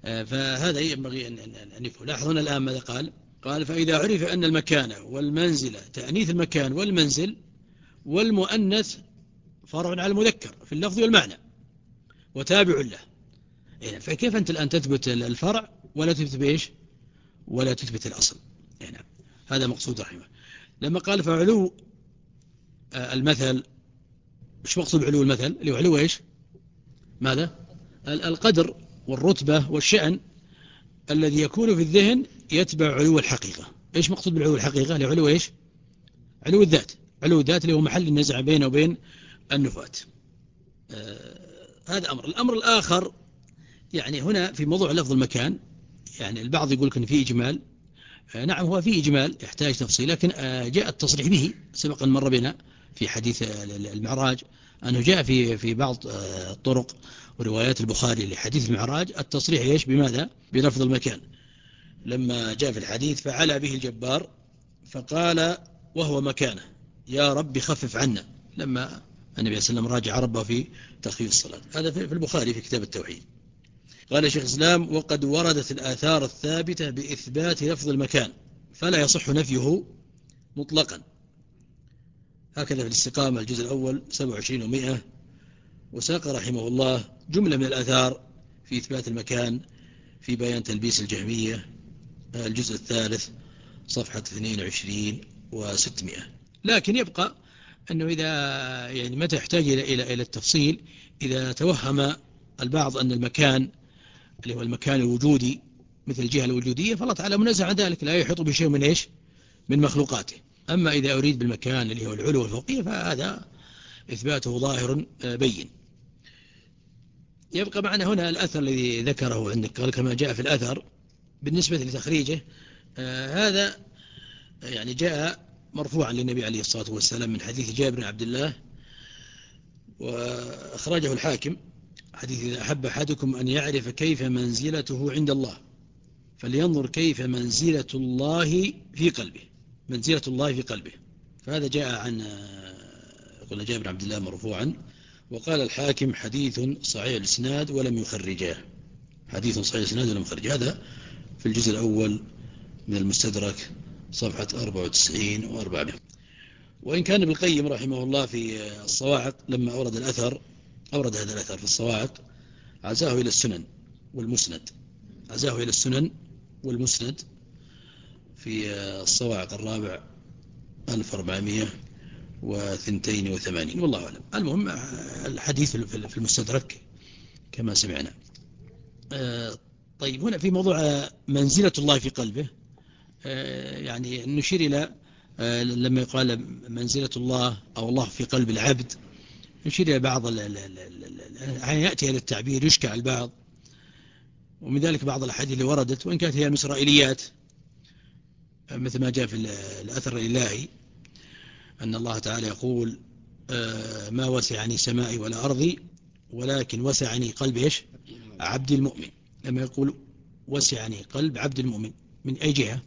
[SPEAKER 2] فهذا ينبغي أن يفهم. لاحظون الآن ماذا قال؟ قال فإذا عرف أن المكان والمنزل، تأنيث المكان والمنزل والمؤنث فرع على المذكر في اللفظ والمعنى وتابع له. يعني فكيف أنت الآن تثبت الفرع ولا تثبت بإيش ولا تثبت الأصل؟ يعني هذا مقصود رحمه. لما قال فعلو المثل، مش مقصود بعلو المثل اللي هو علو إيش؟ ماذا؟ القدر والرتبة والشأن الذي يكون في الذهن يتبع علو الحقيقة. إيش مقصود بالعلو الحقيقة؟ اللي علو إيش؟ علو الذات. علو الذات اللي هو محل النزع بينه وبين النفات. آه هذا أمر. الأمر الآخر يعني هنا في موضوع لفظ المكان، يعني البعض يقول إن في إجمال. آه نعم هو في إجمال يحتاج تفصيل، لكن آه جاء التصريح به سبقا مر بنا في حديث المعراج أنه جاء في في بعض آه طرق وروايات البخاري لحديث المعراج التصريح إيش بماذا؟ بلفظ المكان. لما جاء في الحديث فعلى به الجبار فقال وهو مكانه يا رب خفف عنا، لما النبي صلى الله عليه وسلم راجع ربه في تخفيف الصلاة. هذا في البخاري في كتاب التوحيد. قال شيخ الإسلام وقد وردت الآثار الثابتة بإثبات لفظ المكان فلا يصح نفيه مطلقا. هكذا في الاستقامة الجزء الأول سبعة وعشرين ومئة. وساق رحمه الله جملة من الآثار في إثبات المكان في بيان تلبيس الجهمية الجزء الثالث صفحة اثنين وعشرين وستمائة. لكن يبقى أنه إذا يعني متى يحتاج إلى إلى إلى التفصيل، إذا توهم البعض أن المكان اللي هو المكان الوجودي مثل الجهة الوجودية فالله تعالى منزه عن ذلك، لا يحيط بشيء من إيش؟ من مخلوقاته. أما إذا أريد بالمكان اللي هو العلو والفوقية فهذا إثباته ظاهر بين. يبقى معنا هنا الأثر الذي ذكره عندك، قال كما جاء في الأثر بالنسبة لتخريجه آه هذا يعني جاء مرفوعا للنبي عليه الصلاة والسلام من حديث جابر بن عبد الله، وأخرجه الحاكم حديث إذا أحب أحدكم أن يعرف كيف منزلته عند الله فلينظر كيف منزلة الله في قلبه، منزلة الله في قلبه. فهذا جاء عن قلنا جابر بن عبد الله مرفوعا. وقال الحاكم حديث صحيح الإسناد ولم يخرجاه، حديث صحيح الإسناد ولم يخرجاه. هذا في الجزء الأول من المستدرك صفحة أربعة وتسعين وأربعمائة. وإن كان ابن القيم رحمه الله في الصواعق لما أورد الأثر أورد هذا الأثر في الصواعق عزاه إلى السنن والمسند، عزاه إلى السنن والمسند في الصواعق الرابع ألف وأربعمائة واثنين وثمانين والله أعلم. المهم الحديث في المستدرك كما سمعنا. طيب هنا في موضوع منزلة الله في قلبه يعني نشير إلى لما يقال منزلة الله أو الله في قلب العبد، نشير إلى بعض يعني يأتي هذا التعبير يشكى على البعض، ومن ذلك بعض الأحاديث اللي وردت وإن كانت هي الإسرائيليات مثل ما جاء في الأثر الإلهي أن الله تعالى يقول ما وسعني سمائي ولا أرضي ولكن وسعني قلب إيش؟ عبد المؤمن. لما يقول وسعني قلب عبد المؤمن من أي جهة؟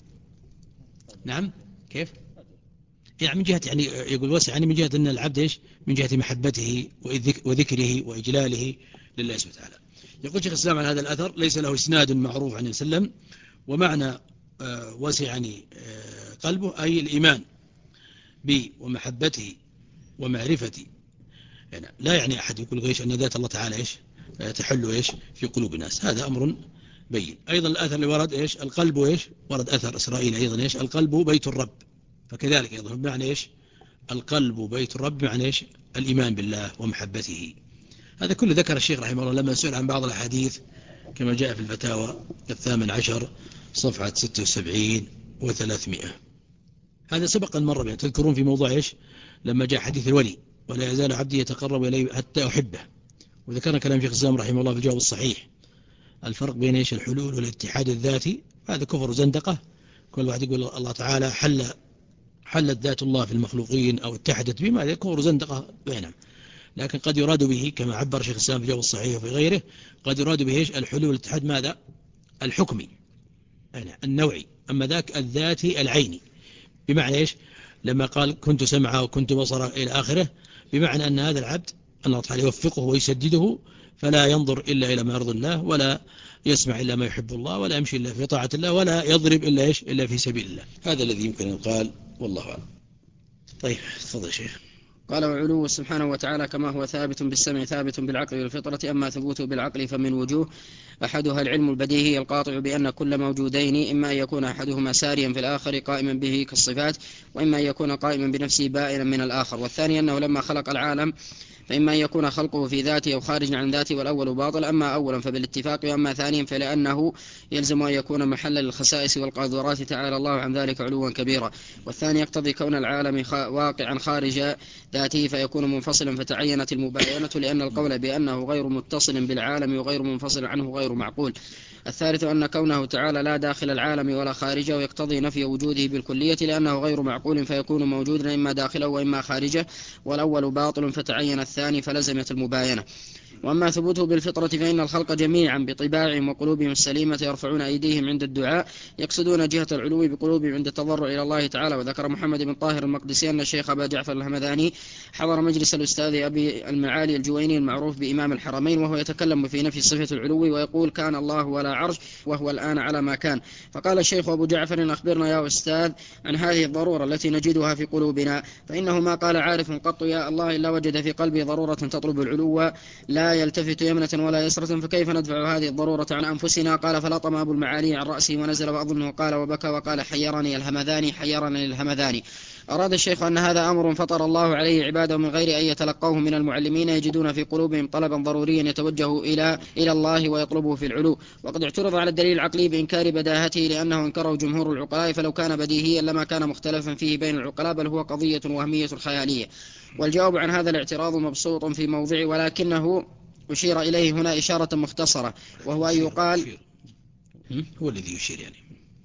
[SPEAKER 2] نعم كيف؟ يعني من جهة يعني يقول وسعني من جهة أن العبد إيش؟ من جهة محبته وذكره وإجلاله لله سبحانه وتعالى. يقول شيخ الإسلام عن هذا الأثر ليس له إسناد معروف عن وسلم، ومعنى وسعني قلبه أي الإيمان بي ومحبته ومعرفتي. يعني لا يعني أحد يقول إيش أن ذات الله تعالى إيش تحل إيش في قلوب الناس، هذا أمر بين. أيضا الأثر اللي ورد إيش القلب إيش ورد أثر إسرائيل أيضا إيش القلب بيت الرب، فكذلك أيضا بمعنى إيش القلب بيت الرب بمعنى إيش الإيمان بالله ومحبته. هذا كله ذكر الشيخ رحمه الله لما سئل عن بعض الأحاديث كما جاء في الفتاوى الثامن عشر صفحة ستة وسبعين وثلاثمائة. هذا سبق المرة بها تذكرون في موضوع إيش لما جاء حديث الولي ولا يزال عبدي يتقرب إلي حتى أحبه، وذكرنا كلام شيخ الإسلام رحمه الله في الجواب الصحيح الفرق بين إيش الحلول والاتحاد الذاتي. هذا كفر وزندقة. كل واحد يقول الله تعالى حل حلت ذات الله في المخلوقين أو اتحدت بما، هذا كفر وزندقة بينهم. لكن قد يراد به كما عبر شيخ الإسلام في الجواب الصحيح وفي غيره قد يراد به إيش الحلول والاتحاد ماذا الحكمي يعني النوعي، أما ذاك الذاتي العيني بمعنى إيش لما قال كنت سمعه وكنت بصره إلى آخره، بمعنى أن هذا العبد الله تعالى يوفقه ويسدده فلا ينظر إلا إلى ما يرضي الله ولا يسمع إلا ما يحب الله، ولا يمشي إلا في طاعة الله، ولا يضرب إلا إيش إلا في سبيل الله. هذا الذي يمكن أن يقال، والله أعلم. طيب تفضل شيخ.
[SPEAKER 1] قال: وعلوه سبحانه وتعالى كما هو ثابت بالسمع ثابت بالعقل والفطرة. أما ثبوته بالعقل فمن وجوه: أحدها العلم البديهي القاطع بأن كل موجودين إما أن يكون أحدهما ساريا في الآخر قائما به كالصفات، وإما أن يكون قائما بنفسه بائنا من الآخر. والثاني أنه لما خلق العالم فإما أن يكون خلقه في ذاته أو خارج عن ذاته، والأول باطل. أما أولا فبالاتفاق، وأما ثانيا فلأنه يلزم أن يكون محلا للخسائس والقاذورات تعالى الله عن ذلك علوا كبيرا. والثاني يقتضي كون العالم واقعا خارج ذاته فيكون منفصلا، فتعينت المباينة، لأن القول بأنه غير متصل بالعالم وغير منفصل عنه غير معقول. الثالث أن كونه تعالى لا داخل العالم ولا خارجه يقتضي نفي وجوده بالكلية، لأنه غير معقول فيكون موجودا إما داخله وإما خارجه، والأول باطل فتعين الثاني فلزمت المباينة. وأما ثبوته بالفطرة فإن الخلق جميعا بطباعهم وقلوبهم السليمة يرفعون أيديهم عند الدعاء، يقصدون جهة العلو بقلوبهم عند التضرع إلى الله تعالى. وذكر محمد بن طاهر المقدسي أن الشيخ أبا جعفر الهمذاني حضر مجلس الأستاذ أبي المعالي الجويني المعروف بإمام الحرمين، وهو يتكلم في نفي صفة العلو ويقول: كان الله ولا عرش وهو الآن على ما كان. فقال الشيخ أبو جعفر: أخبرنا يا أستاذ عن هذه الضرورة التي نجدها في قلوبنا، فإنه ما قال عارف قط يا الله إلا وجد في قلبه ضرورة تطلب العلو لا يلتفت يمنة ولا يسرة، فكيف ندفع هذه الضرورة عن أنفسنا؟ قال: فلطم أبو المعالي عن رأسه ونزل وأظنه قال وبكى وقال: حيرني الهمذاني حيرني الهمذاني. أراد الشيخ أن هذا أمر فطر الله عليه عباده من غير أن يتلقوه من المعلمين، يجدون في قلوبهم طلبا ضروريا يتوجه إلى إلى الله ويطلبه في العلو. وقد اعترض على الدليل العقلي بإنكار بداهته، لأنه انكره جمهور العقلاء، فلو كان بديهيا لما كان مختلفا فيه بين العقلاء، بل هو قضية وهمية خيالية. والجواب عن هذا الاعتراض مبسوط في موضع، ولكنه أشير إليه هنا إشارة مختصرة، وهو أن يقال
[SPEAKER 2] أشير. هو الذي يشير يعني،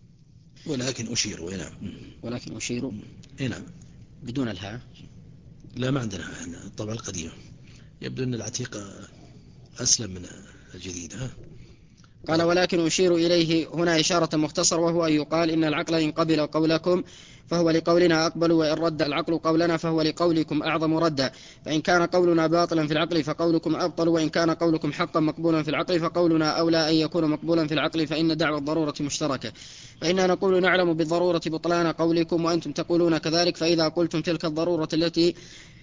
[SPEAKER 2] ولكن أشير. نعم.
[SPEAKER 1] ولكن أشير.
[SPEAKER 2] نعم.
[SPEAKER 1] بدون الهاء.
[SPEAKER 2] لا، ما عندنا الطبعة القديمة. يبدو أن العتيقة أسلم من الجديد. ها؟
[SPEAKER 1] قال: ولكن أشير إليه هنا إشارة مختصرة، وهو أن يقال إن العقل إن قبل قولكم فهو لقولنا أقبل، وإن رد العقل قولنا فهو لقولكم أعظم ردا. فإن كان قولنا باطلا في العقل فقولكم أبطل، وإن كان قولكم حقا مقبولا في العقل فقولنا أولى أن يكون مقبولا في العقل، فإن دعوى الضرورة مشتركة. فإننا نقول نعلم بالضرورة بطلان قولكم وأنتم تقولون كذلك، فإذا قلتم تلك الضرورة التي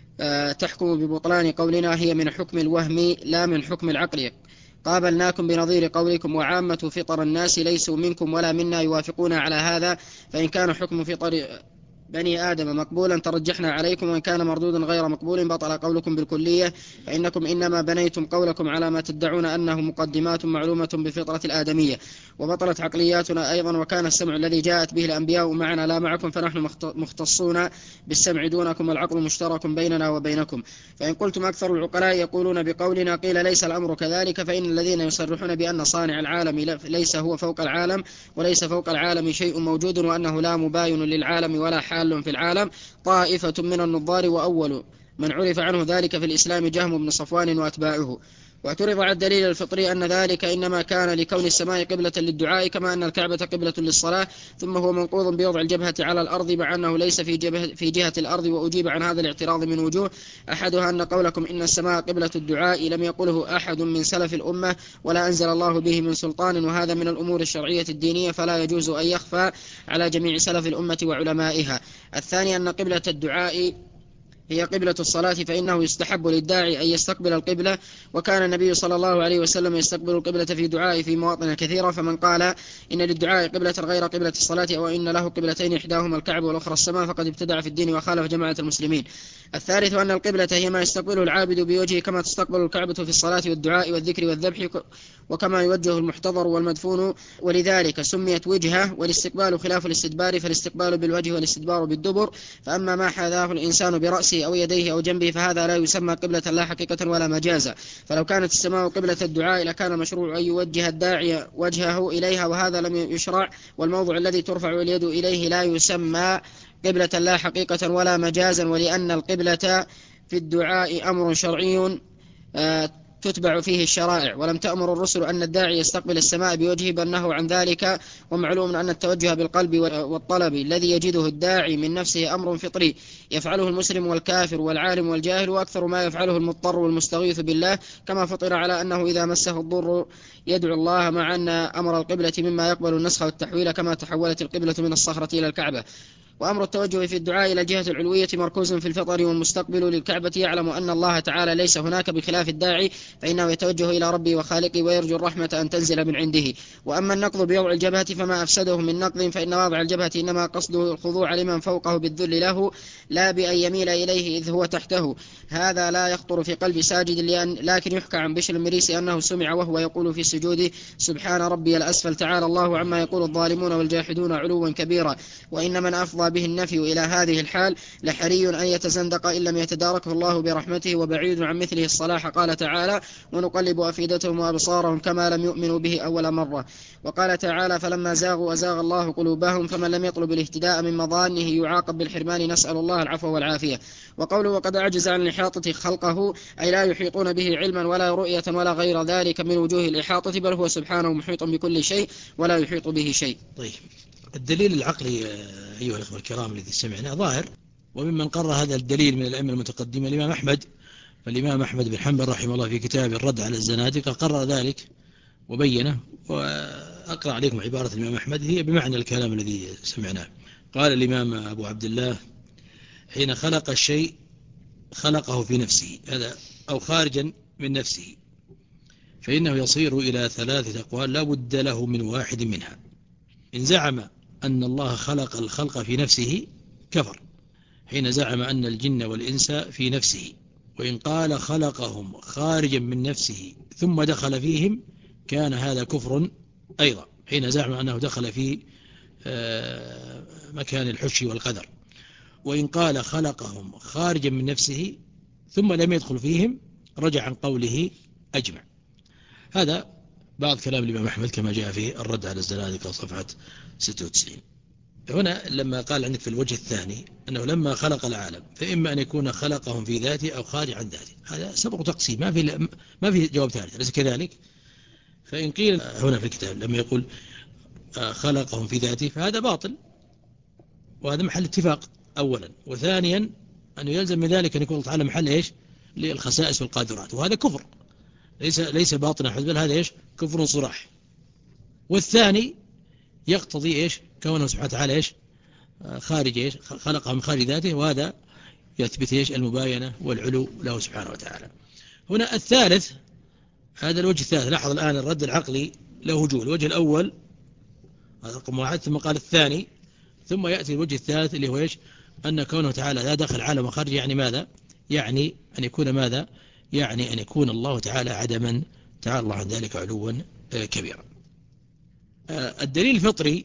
[SPEAKER 1] تحكم ببطلان قولنا هي من حكم الوهم لا من حكم العقل، قابلناكم بنظير قولكم، وعامة فطر الناس ليسوا منكم ولا منا يوافقون على هذا. فإن كان حكم فطر بني آدم مقبولا ترجحنا عليكم، وإن كان مردودا غير مقبول بطل قولكم بالكلية، فإنكم إنما بنيتم قولكم على ما تدعون أنه مقدمات معلومة بفطرة الآدمية، وبطلت عقلياتنا أيضا. وكان السمع الذي جاءت به الأنبياء معنا لا معكم، فنحن مختصون بالسمع دونكم، والعقل مشترك بيننا وبينكم. فإن قلتم أكثر العقلاء يقولون بقولنا قيل ليس الأمر كذلك، فإن الذين يصرحون بأن صانع العالم ليس هو فوق العالم وليس فوق العالم شيء موجود، وأنه لا مباين للعالم ولا حال في العالم طائفة من النظار، وأول من عرف عنه ذلك في الإسلام جهم بن صفوان وأتباعه. واعترض على الدليل الفطري أن ذلك إنما كان لكون السماء قبلة للدعاء كما أن الكعبة قبلة للصلاة، ثم هو منقوض بوضع الجبهة على الأرض مع أنه ليس في, جبهة في جهة الأرض. وأجيب عن هذا الاعتراض من وجوه: أحدها أن قولكم إن السماء قبلة الدعاء لم يقله أحد من سلف الأمة ولا أنزل الله به من سلطان، وهذا من الأمور الشرعية الدينية فلا يجوز أن يخفى على جميع سلف الأمة وعلمائها. الثاني أن قبلة الدعاء هي قبلة الصلاة، فإنه يستحب للداعي أن يستقبل القبلة، وكان النبي صلى الله عليه وسلم يستقبل القبلة في دعائه في مواطن كثيرة. فمن قال إن للدعاء قبلة غير قبلة الصلاة، أو إن له قبلتين إحداهما الكعب والأخرى السماء، فقد ابتدع في الدين وخالف جماعة المسلمين. الثالث أن القبلة هي ما يستقبله العابد بوجهه، كما تستقبل الكعبة في الصلاة والدعاء والذكر والذبح، وكما يوجه المحتضر والمدفون، ولذلك سميت وجهة. والاستقبال خلاف الاستدبار، فالاستقبال بالوجه والاستدبار بالدبر. فأما ما حذاه الإنسان برأسه أو يديه أو جنبه فهذا لا يسمى قبلة لا حقيقة ولا مجازا. فلو كانت السماء قبلة الدعاء لكان مشروع أن يوجه الداعي وجهه إليها، وهذا لم يشرع. والموضع الذي ترفع اليد إليه لا يسمى قبلة لا حقيقة ولا مجازا، ولأن القبلة في الدعاء أمر شرعي تتبع فيه الشرائع، ولم تأمر الرسل أن الداعي يستقبل السماء بوجهه بل نهوا عن ذلك. ومعلوم أن التوجه بالقلب والطلب الذي يجده الداعي من نفسه أمر فطري يفعله المسلم والكافر والعالم والجاهل، وأكثر ما يفعله المضطر والمستغيث بالله، كما فطر على أنه إذا مسه الضر يدعو الله، مع أن أمر القبلة مما يقبل النسخ والتحويل، كما تحولت القبلة من الصخرة إلى الكعبة. وأمر التوجه في الدعاء إلى جهة العلوية مركوز في الفطر، والمستقبل للكعبة يعلم أن الله تعالى ليس هناك بخلاف الداعي، فإنه يتوجه إلى ربي وخالقي ويرجو الرحمة أن تنزل من عنده. وأما النقض بوضع الجبهة فما أفسده من نقض، فإن وضع الجبهة إنما قصده الخضوع لمن فوقه بالذل له، لا بأن يميل إليه إذ هو تحته. هذا لا يخطر في قلب ساجد، لأن لكن يحكى عن بشر المريسي أنه سمع وهو يقول في سجوده: سبحان ربي الأسفل، تعالى الله عما يقول الظالمون والجاحدون علوا كبيرا. وإن من أفضى به النفي إلى هذه الحال لحري أن يتزندق إن لم يتداركه الله برحمته، وبعيد عن مثله الصلاح. قال تعالى: ونقلب أفئدتهم وأبصارهم كما لم يؤمنوا به أول مرة. وقال تعالى: فلما زاغوا أزاغ الله قلوبهم، فمن لم يطلب الاهتداء من مظانه يعاقب بالحرمان، نسأل الله العفو والعافية. وقوله: وقد عجز عن الإحاطة خلقه، أي لا يحيطون به علما ولا رؤية ولا غير ذلك من وجوه الإحاطة، بل هو سبحانه محيط بكل شيء ولا يحيط به شيء.
[SPEAKER 2] طيب، الدليل العقلي أيها الأخوة الكرام الذي سمعنا ظاهر، وممن قرر هذا الدليل من الأئمة المتقدمة الإمام أحمد. فالإمام أحمد بن حنبل رحمه الله في كتاب الرد على الزنادقة قرر ذلك وبينه، وأقرأ عليكم عبارة الإمام أحمد هي بمعنى الكلام الذي سمعناه. قال الإمام أبو عبد الله: حين خلق الشيء خلقه في نفسه، هذا أو خارجا من نفسه، فإنه يصير إلى ثلاثة أقوال لا بد له من واحد منها. إن زعم أن الله خلق الخلق في نفسه كفر، حين زعم أن الجن والإنس في نفسه. وإن قال خلقهم خارجا من نفسه ثم دخل فيهم كان هذا كفر أيضا، حين زعم أنه دخل في مكان الحش والقدر. وإن قال خلقهم خارجا من نفسه ثم لم يدخل فيهم رجع عن قوله أجمع. هذا بعض كلام الإمام أحمد كما جاء في الرد على الزنادقة صفحة ستة وتسعين. هنا لما قال عندك في الوجه الثاني أنه لما خلق العالم فإما أن يكون خلقهم في ذاته أو خارج عن ذاته، هذا سبق تقسيم، ما في ما في جواب ثالث، أليس كذلك؟ فإن قيل هنا في الكتاب لما يقول خلقهم في ذاته فهذا باطل، وهذا محل اتفاق أولا. وثانيا أنه يلزم من ذلك أن يكون الله تعالى محل إيش؟ للخسائس والقادرات، وهذا كفر ليس ليس باطنا حسب، هذا إيش؟ كفر صراح. والثاني يقتضي إيش؟ كونه سبحانه وتعالى إيش؟ خارج إيش؟ خلقه من خارج ذاته، وهذا يثبت إيش؟ المباينة والعلو له سبحانه وتعالى. هنا الثالث، هذا الوجه الثالث. لاحظ الآن الرد العقلي له وجوه. الوجه الأول هذا رقم واحد، ثم قال الثاني، ثم يأتي الوجه الثالث اللي هو إيش؟ أن كونه تعالى لا داخل عالم وخارج، يعني ماذا؟ يعني أن يكون ماذا؟ يعني أن يكون الله تعالى عدما، تعالى الله عن ذلك علوا كبيرا. الدليل الفطري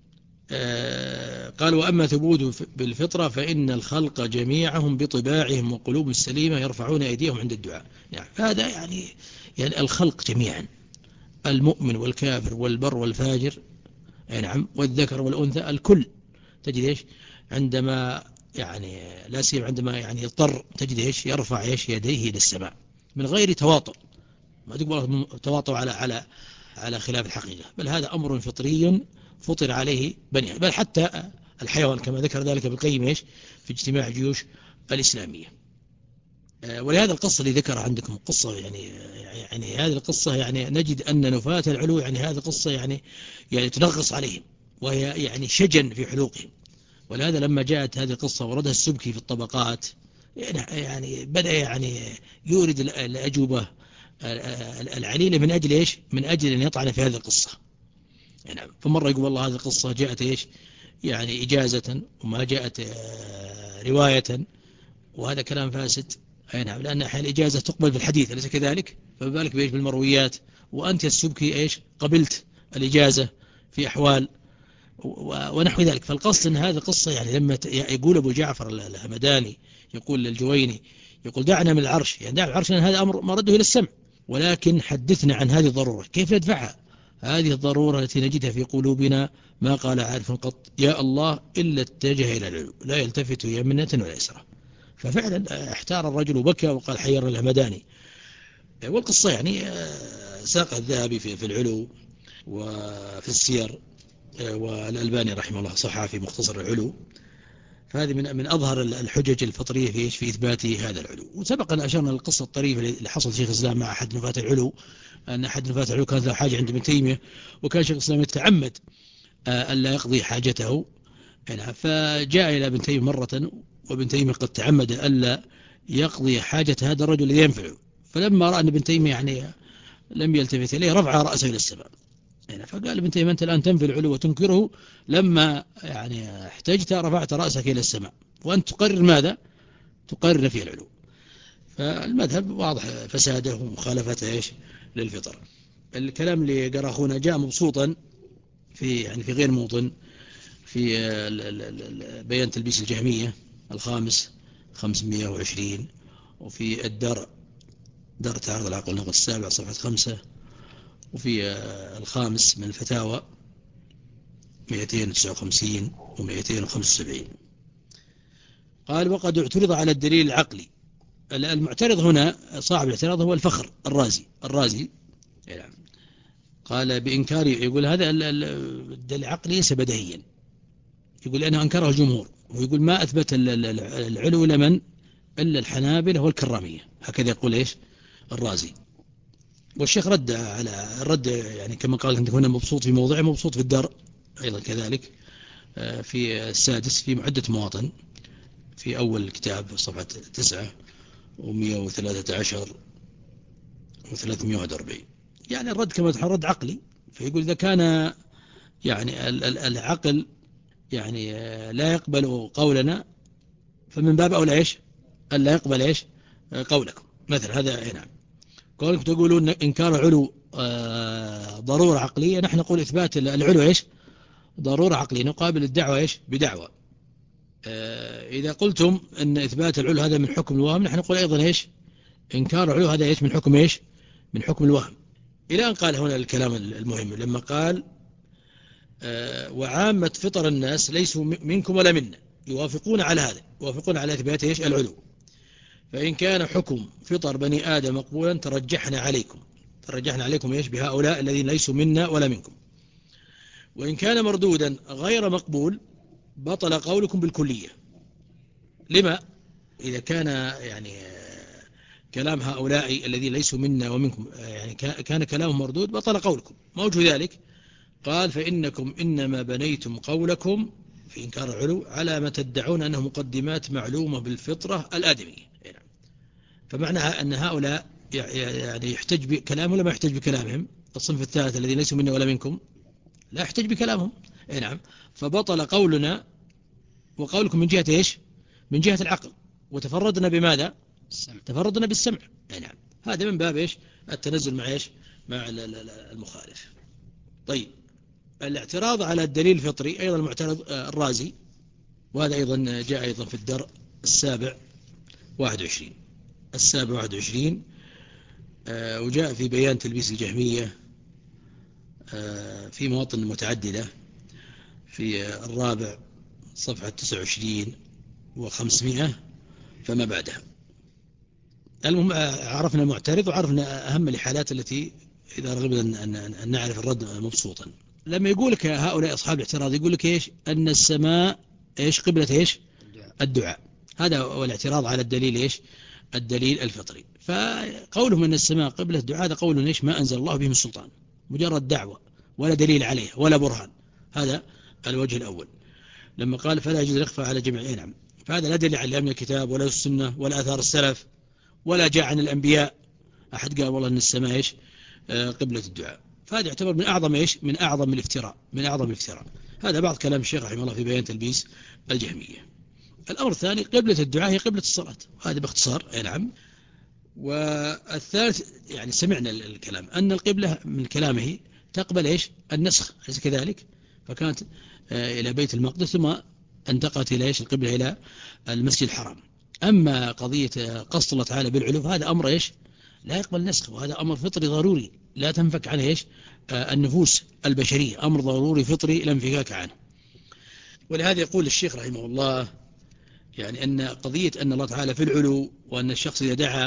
[SPEAKER 2] قال: وأما ثبوت بالفطرة فإن الخلق جميعهم بطباعهم وقلوب السليمة يرفعون أيديهم عند الدعاء. يعني هذا يعني يعني الخلق جميعا، المؤمن والكافر والبر والفاجر، نعم، والذكر والأنثى، الكل تجد إيش؟ عندما يعني لا سيما عندما يعني يضطر تجد إيش؟ يرفع إيش؟ يديه إلى السماء من غير تواطؤ، ما تقول تواطؤ على على على خلاف الحقيقة، بل هذا أمر فطري فطر عليه بني، بل حتى الحيوان كما ذكر ذلك ابن القيم إيش؟ في اجتماع جيوش الإسلامية. ولهذا القصة اللي ذكر عندكم قصة يعني يعني هذه القصة يعني نجد أن نفاة العلو يعني هذه القصة يعني يعني تنغص عليهم، وهي يعني شجن في حلوقهم. ولهذا لما جاءت هذه القصة وردها السبكي في الطبقات يعني بدأ يعني يورد الأجوبة العليلة من أجل إيش؟ من أجل أن يطعن في هذه القصة. يعني فمرة يقول والله هذه القصة جاءت إيش؟ يعني إجازة وما جاءت رواية، وهذا كلام فاسد. أي نعم، لأن أحيانا الإجازة تقبل بالحديث أليس كذلك؟ فبالك بإيش؟ بالمرويات. وأنت السبكي إيش؟ قبلت الإجازة في أحوال ونحو ذلك. فالقصد أن هذه القصة يعني لما يقول أبو جعفر الهمداني يقول للجويني يقول دعنا من العرش، يعني دعنا من العرش، لأن هذا أمر مرده إلى السمع، ولكن حدثنا عن هذه الضرورة كيف ندفعها. هذه الضرورة التي نجدها في قلوبنا ما قال عارف قط يا الله إلا اتجه إلى العلو لا يلتفت يمنة ولا يسرى. ففعلا احتار الرجل وبكى وقال حيرنا الهمداني والقصة يعني ساق الذهبي في العلو وفي السير، والألباني رحمه الله صححه في مختصر العلو. فهذه من من أظهر الحجج الفطرية في في إثبات هذا العلو. وسبق أن أشرنا للقصة الطريفة اللي حصل شيخ الإسلام مع أحد نفاة العلو، أن أحد نفاة العلو كانت له حاجة عند ابن تيمية، وكان شيخ الإسلام يتعمد ألا يقضي حاجته، فجاء إلى ابن تيمية مرة وابن تيمية قد تعمد ألا يقضي حاجة هذا الرجل الذي ينفعه، فلما رأى أن ابن تيمية يعني لم يلتفت إليه رفع رأسه إلى السماء. فقال ابن تيمية أنت الآن تنفي العلو وتنكره، لما يعني احتجت رفعت رأسك إلى السماء، وأنت تقرر ماذا؟ تقرر في العلو. فالمذهب واضح فساده ومخالفته إيش للفطر. الكلام اللي قرأ أخونا جاء مبسوطا في يعني في غير موطن في بيان تلبيس الجهمية الخامس خمسمائة وعشرين، وفي الدرء درء تعارض العقل والنقل السابع صفحة خمسة، وفي الخامس من الفتاوى مئتين وتسعة وخمسين ومئتين وخمسة وسبعين. قال وقد اعترض على الدليل العقلي. المعترض هنا صاحب الاعتراض هو الفخر الرازي الرازي قال بإنكار، يقول هذا الدليل العقلي ليس بديهيا، يقول أنه أنكره الجمهور، ويقول ما أثبت العلو لمن إلا الحنابلة والكرامية، هكذا يقول إيش الرازي. والشيخ رد على الرد يعني كما قال أنت هنا مبسوط في موضوع، مبسوط في الدار أيضا كذلك في السادس في معدة مواطن في أول الكتاب صفحة تسعة ومئة وثلاثة عشر وثلاثمائة وواحد وأربعين. يعني الرد كما تحرد عقلي، فيقول إذا كان يعني العقل يعني لا يقبل قولنا، فمن باب أولى إيش ألا يقبل إيش قولكم. مثل هذا نعم، قولكم تقولون إنكار علو ضرورة عقلية، نحن نقول إثبات العلو إيش ضرورة عقلية، نقابل الدعوة إيش بدعوة. إذا قلتم أن إثبات العلو هذا من حكم الوهم، نحن نقول أيضا إيش إنكار العلو هذا إيش من حكم إيش من حكم الوهم. إلى أن قال هنا الكلام المهم لما قال وعامة فطر الناس ليسوا منكم ولا منا، يوافقون على هذا، يوافقون على إثبات إيش العلو. فإن كان حكم فطر بني آدم مقبولا ترجحنا عليكم ترجحنا عليكم إيش بهؤلاء الذين ليسوا منا ولا منكم. وإن كان مردودا غير مقبول بطل قولكم بالكلية. لما؟ إذا كان يعني كلام هؤلاء الذين ليسوا منا ومنكم يعني كان كلامهم مردود بطل قولكم. ما وجه ذلك؟ قال فإنكم إنما بنيتم قولكم في إنكار العلو على ما تدعون أنه مقدمات معلومة بالفطرة الآدمية. فمعنى أن هؤلاء يعني يحتج بكلامهم ولا ما يحتج بكلامهم؟ الصنف الثالث الذين ليسوا منا ولا منكم لا يحتج بكلامهم. نعم، فبطل قولنا وقولكم من جهة إيش؟ من جهة العقل، وتفردنا بماذا؟ السمع. تفردنا بالسمع. نعم، هذا من باب إيش التنزل مع إيش مع المخالف. طيب، الاعتراض على الدليل الفطري أيضا المعترض الرازي، وهذا أيضا جاء أيضا في الدرء السابع واحد وعشرين السابع واحد وعشرين وجاء في بيان تلبيس الجهمية في مواطن متعددة في الرابع صفحة تسعة وعشرين وخمسمائة فما بعدها. المهم عرفنا المعترض وعرفنا أهم الحالات التي إذا رغبنا أن نعرف الرد مبسوطا. لما يقول لك هؤلاء أصحاب الاعتراض يقول لك إيش أن السماء إيش قبلة إيش الدعاء، هذا هو الاعتراض على الدليل إيش الدليل الفطري. فقولهم أن السماء قبلة الدعاء هذا قول إيش ما أنزل الله به من سلطان، مجرد دعوة ولا دليل عليه ولا برهان. هذا الوجه الأول. لما قال فلا يجوز الإخفاء على جميع نعم، فهذا لا دليل على من الكتاب ولا السنة ولا أثار السلف ولا جاء عن الأنبياء أحد قال والله أن السماء إيش قبلة الدعاء. فهذا يعتبر من أعظم إيش من أعظم الافتراء من أعظم الافتراء. هذا بعض كلام الشيخ رحمه الله في بيان تلبيس الجهمية. الأمر الثاني قبلة الدعاء هي قبلة الصلاة، هذا باختصار. نعم. والثالث يعني سمعنا الكلام أن القبلة من كلامه تقبل إيش النسخ، أليس كذلك؟ فكانت إلى بيت المقدس ثم انتقلت إلى إيش القبلة إلى المسجد الحرام. أما قضية قصد الله تعالى بالعلو هذا أمر إيش لا يقبل نسخ، وهذا أمر فطري ضروري لا تنفك عنه إيش النفوس البشرية، أمر ضروري فطري لا انفكاك عنه. ولهذا يقول الشيخ رحمه الله يعني أن قضية أن الله تعالى في العلو وأن الشخص إذا دعا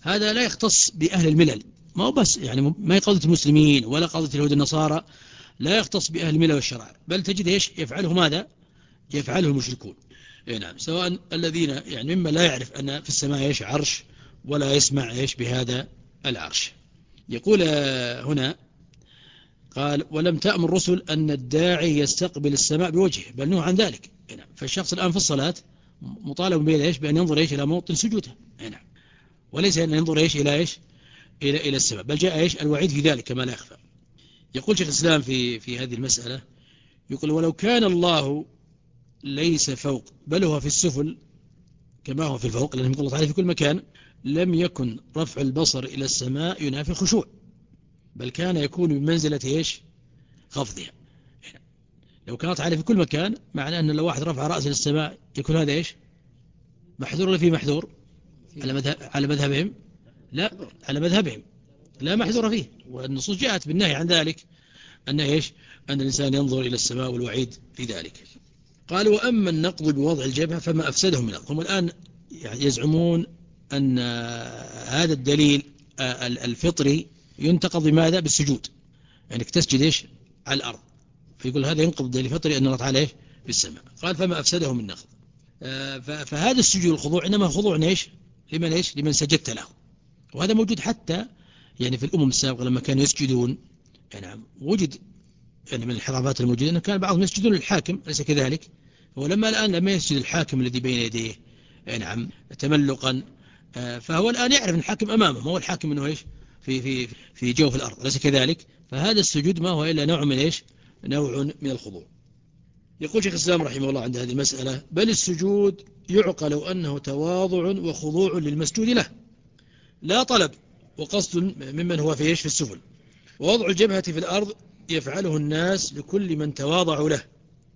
[SPEAKER 2] هذا لا يختص بأهل الملل، ما هو بس يعني ما يقضي المسلمين ولا قضية اليهود النصارى، لا يختص بأهل الملل والشرائع، بل تجد إيش يفعله ماذا؟ يفعله المشركون. نعم، سواء الذين يعني مما لا يعرف أن في السماء إيش عرش ولا يسمع إيش بهذا العرش. يقول هنا قال ولم تأمر الرسل أن الداعي يستقبل السماء بوجهه بل نهى عن ذلك. نعم، فالشخص الآن في الصلاة مطالب بين إيش بأن ينظر إيش إلى موطن سجوده، نعم، وليس أن ينظر إيش إلى إيش إلى إلى السماء، بل جاء إيش الوعيد في ذلك كما لا يخفى. يقول شيخ الإسلام في في هذه المسألة، يقول ولو كان الله ليس فوق بل هو في السفل كما هو في الفوق، لأنه الله تعالى في كل مكان، لم يكن رفع البصر إلى السماء ينافي الخشوع، بل كان يكون بمنزلة إيش خفضها. لو كانت تعالى في كل مكان معناه أن لو واحد رفع رأسه للسماء يكون هذا إيش محذور ولا في محذور على مذهب على مذهبهم؟ لا، على مذهبهم لا محذور فيه، والنصوص جاءت بالنهي عن ذلك، أن إيش أن الإنسان ينظر إلى السماء والوعيد في ذلك. قال وأما النقض بوضع الجبهة فما أفسدهم من هم الآن يعني يزعمون أن هذا الدليل الفطري ينتقض بماذا؟ بالسجود، يعني تسجد إيش على الأرض، فيقول هذا ينقض الدليل الفطري أن الله تعالى إيش في السماء. قال فما أفسدهم من نقض، فهذا السجود الخضوع إنما خضوع إيش لمن إيش لمن سجدت له، وهذا موجود حتى يعني في الأمم السابقة لما كانوا يسجدون، يعني وجد يعني من الحرابات الموجودة أنه كان بعضهم يسجدون للحاكم أليس كذلك؟ ولما الآن لما يسجد الحاكم الذي بين يديه نعم تملقا، فهو الآن يعرف أن الحاكم أمامه، ما هو الحاكم أنه إيش في في في جوف الأرض أليس كذلك؟ فهذا السجود ما هو إلا نوع من إيش نوع من الخضوع. يقول شيخ الإسلام رحمه الله عند هذه المسألة بل السجود يعقل أنه تواضع وخضوع للمسجود له لا طلب وقصد ممن هو في إيش في السفل، ووضع الجبهة في الأرض يفعله الناس لكل من تواضعوا له،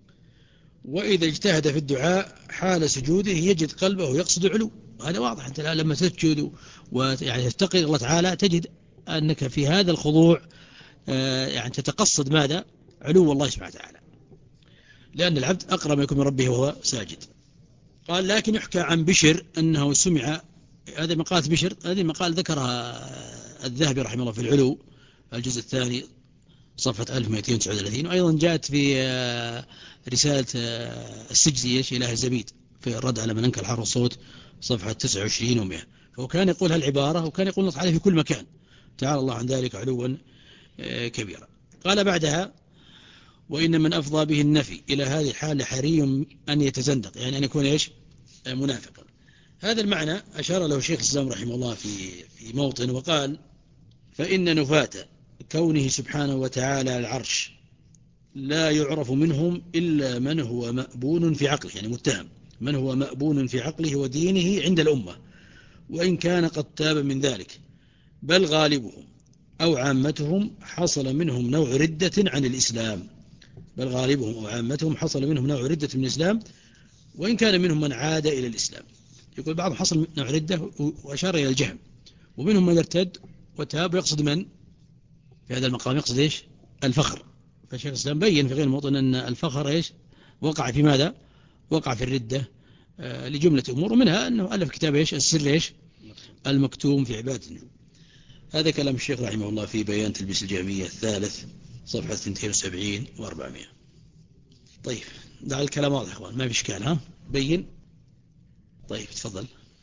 [SPEAKER 2] وإذا اجتهد في الدعاء حال سجوده يجد قلبه يقصد علو. هذا واضح، أنت لما تسجد ويعني تستقر الله تعالى تجد أنك في هذا الخضوع يعني تتقصد ماذا؟ علو الله سبحانه وتعالى، لأن العبد أقرب يكون من ربه وهو ساجد. قال لكن يحكى عن بشر أنه سمع، هذا مقالة بشر، هذه مقال ذكرها الذهبي رحمه الله في العلو الجزء الثاني صفحة ألف ومئتين وتسعة وثلاثين، وأيضا جاءت في رسالة السجزي إله الزبيد في الرد على من أنكر الحرف والصوت صفحة تسعة وعشرين ومئة. فهو كان يقول هالعبارة وكان يقول الله تعالى في كل مكان تعالى الله عن ذلك علوا كبيرا. قال بعدها وإن من أفضى به النفي إلى هذه الحالة حري أن يتزندق، يعني أن يكون إيش منافقا. هذا المعنى أشار له شيخ الإسلام رحمه الله في في موطن وقال فإن نفاة كونه سبحانه وتعالى العرش لا يعرف منهم إلا من هو مأبون في عقله، يعني متهم من هو مأبون في عقله ودينه عند الأمة، وإن كان قد تاب من ذلك، بل غالبهم أو عامتهم حصل منهم نوع ردة عن الإسلام، بل غالبهم أو عامتهم حصل منهم نوع ردة من الإسلام، وإن كان منهم من عاد إلى الإسلام. يقول بعضهم حصل نوع ردة وأشار إلى الجهم، ومنهم من ارتد وتاب، ويقصد من في هذا المقام يقصد إيش الفخر. فالشيخ الإسلام بين في غير الموطن أن الفخر إيش وقع في ماذا؟ وقع في الردة آه لجملة أمور، ومنها أنه ألف كتاب إيش السر إيش المكتوم في عبادة النجوم. هذا كلام الشيخ رحمه الله في بيان تلبيس الجهمية الثالث صفحة اثنين وسبعين وأربعمائة. طيب دع الكلام واضح أخوان، ما في إشكال ها بين. طيب تفضل.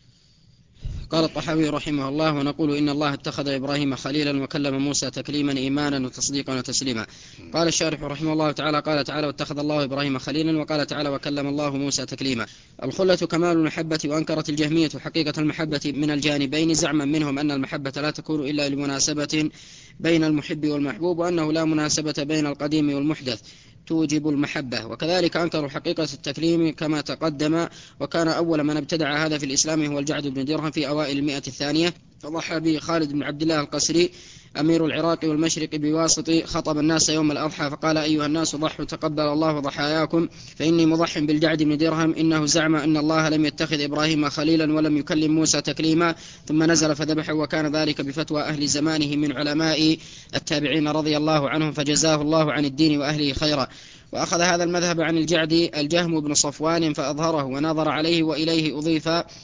[SPEAKER 1] قال الطحاوي رحمه الله ونقول إن الله اتخذ إبراهيم خليلا وكلم موسى تكليما إيمانا وتصديقا وتسليما. قال الشارح رحمه الله تعالى قال تعالى واتخذ الله إبراهيم خليلا، وقال تعالى وكلم الله موسى تكليما. الخلة كمال المحبة، وأنكرت الجهمية حقيقة المحبة من الجانبين زعما منهم أن المحبة لا تكون إلا لمناسبة بين المحب والمحبوب، وأنه لا مناسبة بين القديم والمحدث توجب المحبة، وكذلك أنكروا حقيقة التكليم كما تقدم. وكان أول من ابتدع هذا في الإسلام هو الجعد بن درهم في أوائل المئة الثانية، فضحى به خالد بن عبد الله القسري أمير العراق والمشرق بواسط، خطب الناس يوم الأضحى فقال أيها الناس ضحوا تقبل الله ضحاياكم، فإني مضح بالجعد بن درهم إنه زعم أن الله لم يتخذ إبراهيم خليلا ولم يكلم موسى تكليما، ثم نزل فذبح، وكان ذلك بفتوى أهل زمانه من علماء التابعين رضي الله عنهم، فجزاه الله عن الدين وأهله خيرا. وأخذ هذا المذهب عن الجعد الجهم بن صفوان فأظهره ونظر عليه، وإليه أضيف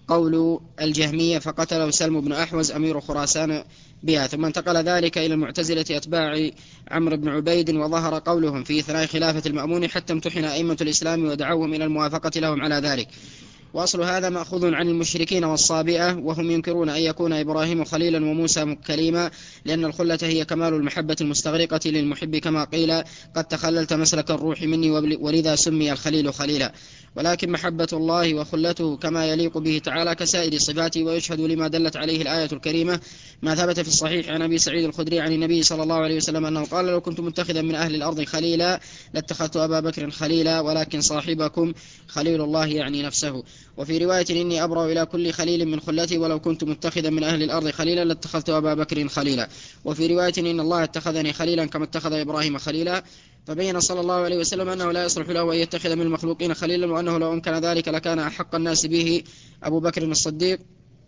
[SPEAKER 1] قول الجهمية فقتله سلم بن أحوز أمير خراسان بها. ثم انتقل ذلك إلى المعتزلة أتباع عمرو بن عبيد، وظهر قولهم في إثناء خلافة المأمون حتى امتحن أئمة الإسلام ودعوهم إلى الموافقة لهم على ذلك. وأصل هذا مأخوذ عن المشركين والصابئة، وهم ينكرون أن يكون إبراهيم خليلا وموسى كليما، لأن الخلة هي كمال المحبة المستغرقة للمحب، كما قيل قد تخللت مسلك الروح مني، ولذا سمي الخليل خليلا. ولكن محبة الله وخلته كما يليق به تعالى كسائر صفاته، ويشهد لما دلت عليه الآية الكريمة ما ثبت في الصحيح عن أبي سعيد الخدري عن النبي صلى الله عليه وسلم أنه قال: لو كنت متخذا من أهل الأرض خليلا لاتخذت أبا بكر خليلا، ولكن صاحبكم خليل الله يعني نفسه. وفي رواية: إني أبرأ إلى كل خليل من خلتي، ولو كنت متخذا من أهل الأرض خليلا لاتخذت أبا بكر خليلا. وفي رواية: إن الله اتخذني خليلا كما اتخذ إبراهيم خليلا. فبين صلى الله عليه وسلم أنه لا يصلح له أن يتخذ من المخلوقين خليلا، وأنه لو أمكن ذلك لكان أحق الناس به أبو بكر الصديق،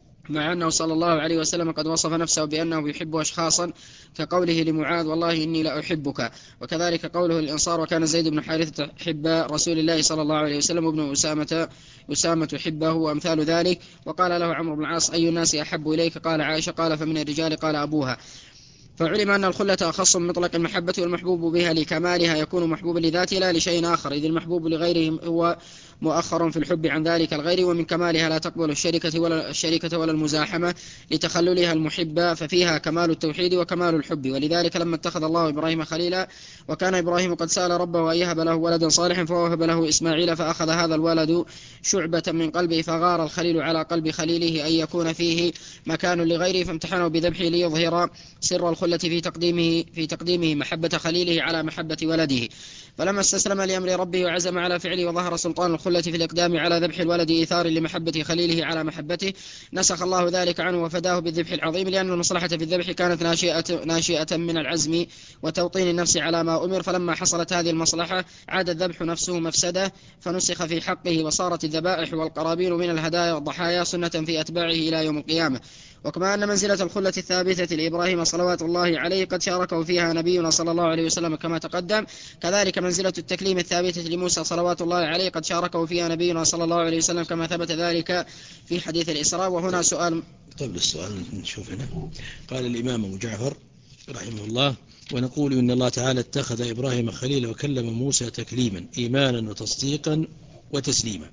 [SPEAKER 1] مع أنه صلى الله عليه وسلم قد وصف نفسه بأنه يحب أشخاصا، كقوله لمعاذ: والله إني لأحبك. وكذلك قوله للأنصار: وكان زيد بن حارثة حب رسول الله صلى الله عليه وسلم، وابن أسامة أسامة حبه، وأمثال ذلك. وقال له عمرو بن العاص: أي الناس أحب إليك؟ قال: عائشة. قال: فمن الرجال؟ قال: أبوها. فعلم أن الخلة أخص من مطلق المحبة، والمحبوب بها لكمالها يكون محبوبا لذاته لا لشيء آخر، إذ المحبوب لغيره هو مؤخر في الحب عن ذلك الغير. ومن كمالها لا تقبل الشركة ولا, الشركة ولا المزاحمة لتخللها المحبة، ففيها كمال التوحيد وكمال الحب. ولذلك لما اتخذ الله إبراهيم خليلا، وكان إبراهيم قد سأل ربه أن يهب له ولدا صالحا، فوهب له إسماعيل، فأخذ هذا الولد شعبة من قلبه، فغار الخليل على قلب خليله أن يكون فيه مكان لغيره، فامتحنه بذبحه ليظهر سر الخلة في تقديمه, في تقديمه محبة خليله على محبة ولده. فلما استسلم لأمر ربه وعزم على فعله، وظهر سلطان الخلة في الإقدام على ذبح الولد إيثار لمحبة خليله على محبته، نسخ الله ذلك عنه وفداه بالذبح العظيم، لأن المصلحة في الذبح كانت ناشئة, ناشئة من العزم وتوطين النفس على ما أمر. فلما حصلت هذه المصلحة عاد الذبح نفسه مفسدة، فنسخ في حقه، وصارت الذبائح والقرابين من الهدايا والضحايا سنة في أتباعه إلى يوم القيامة. وكما أن منزلة الخلة الثابتة لإبراهيم صلوات الله عليه قد شاركه فيها نبينا صلى الله عليه وسلم كما تقدم، كذلك منزلة التكليم الثابتة لموسى صلوات الله عليه قد شاركه فيها نبينا صلى الله عليه وسلم كما ثبت ذلك في حديث الإسراء. وهنا سؤال
[SPEAKER 2] قبل السؤال نشوف هنا. قال الإمام أبو جعفر رحمه الله: ونقول إن الله تعالى اتخذ إبراهيم خليلا وكلم موسى تكليما إيمانا وتصديقا وتسليما.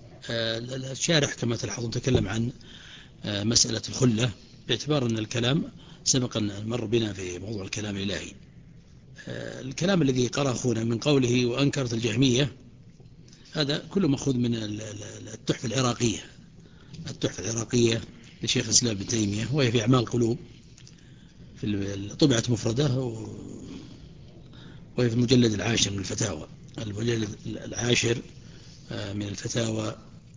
[SPEAKER 2] الشارح كما تلاحظون تكلم عن مسألة الخلة، باعتبار أن الكلام سبق أن مر بنا في موضوع الكلام الإلهي. الكلام الذي قرأ أخونا من قوله وأنكرت الجهمية، هذا كله مأخوذ من التحفة العراقية التحفة العراقية لشيخ الإسلام ابن تيمية، وهي في أعمال القلوب، في طبعة مفردة، وهي في المجلد العاشر من الفتاوى المجلد العاشر من الفتاوى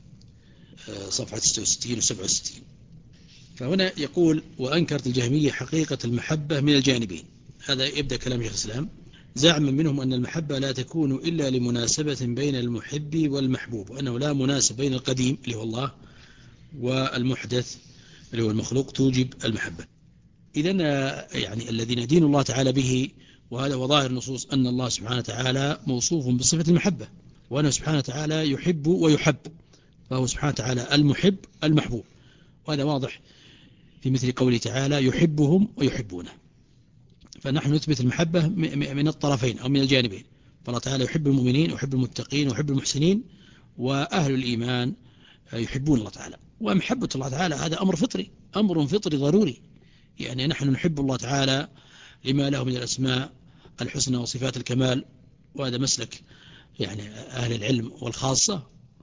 [SPEAKER 2] صفحة ستة وستين و سبعة وستين. فهنا يقول: وأنكرت الجهمية حقيقة المحبة من الجانبين. هذا يبدأ كلام شيخ الإسلام: زعما منهم أن المحبة لا تكون إلا لمناسبة بين المحب والمحبوب، وأنه لا مناسب بين القديم اللي هو الله والمحدث اللي هو المخلوق توجب المحبة. إذن يعني الذي ندين الله تعالى به، وهذا وظاهر النصوص، أن الله سبحانه وتعالى موصوف بصفة المحبة، وأنه سبحانه وتعالى يحب ويحب، فهو سبحانه وتعالى المحب المحبوب، وهذا واضح في مثل قوله تعالى: يحبهم ويحبونه. فنحن نثبت المحبة من الطرفين أو من الجانبين، فالله تعالى يحب المؤمنين ويحب المتقين ويحب المحسنين، وأهل الإيمان يحبون الله تعالى. ومحبة الله تعالى هذا أمر فطري، أمر فطري ضروري. يعني نحن نحب الله تعالى لما له من الأسماء الحسنى وصفات الكمال، وهذا مسلك يعني أهل العلم والخاصة.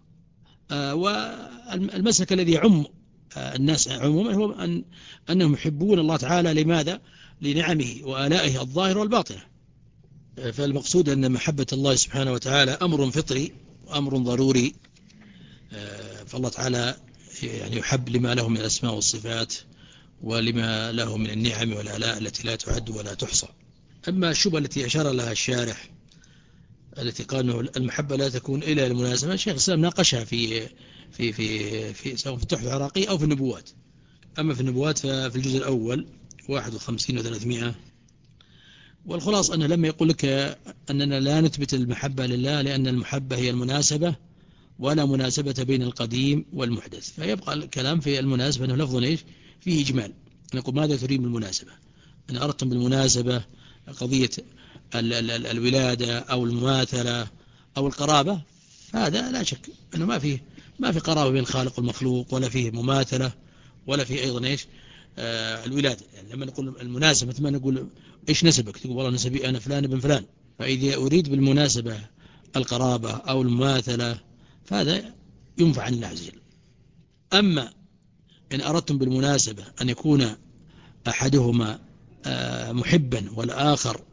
[SPEAKER 2] والمسلك الذي يعم الناس عموما هو أن أنهم يحبون الله تعالى. لماذا؟ لنعمه وآلائه الظاهرة والباطنة. فالمقصود أن محبة الله سبحانه وتعالى أمر فطري وأمر ضروري، فالله تعالى يعني يحب لما له من الأسماء والصفات، ولما له من النعم والآلاء التي لا تعد ولا تحصى. أما الشبهة التي أشار لها الشارح التي قال المحبة لا تكون إلا المناسبة، الشيخ الإسلام ناقشها في في في في سواء في التحفة العراقية أو في النبوات. أما في النبوات ففي الجزء الأول واحد وخمسين وثلاثمائة. والخلاص أنه لما يقول لك أننا لا نثبت المحبة لله لأن المحبة هي المناسبة، ولا مناسبة بين القديم والمحدث. فيبقى الكلام في المناسبة أنه لفظ إيش فيه إجمال. نقول ماذا تريد بالمناسبة؟ أن أردتم بالمناسبة قضية ال ال ال الولادة أو المماثلة أو القرابة، هذا لا شك أنه ما فيه ما في قرابة بين الخالق والمخلوق، ولا فيه مماثلة، ولا فيه أيضا إيش آه الولادة. يعني لما نقول المناسبة مثل ما نقول إيش نسبك، تقول والله نسبي أنا فلان ابن فلان. فإذا أريد بالمناسبة القرابة أو المماثلة فهذا ينفع عن الله عز وجل. أما إن أردتم بالمناسبة أن يكون أحدهما محبا والآخر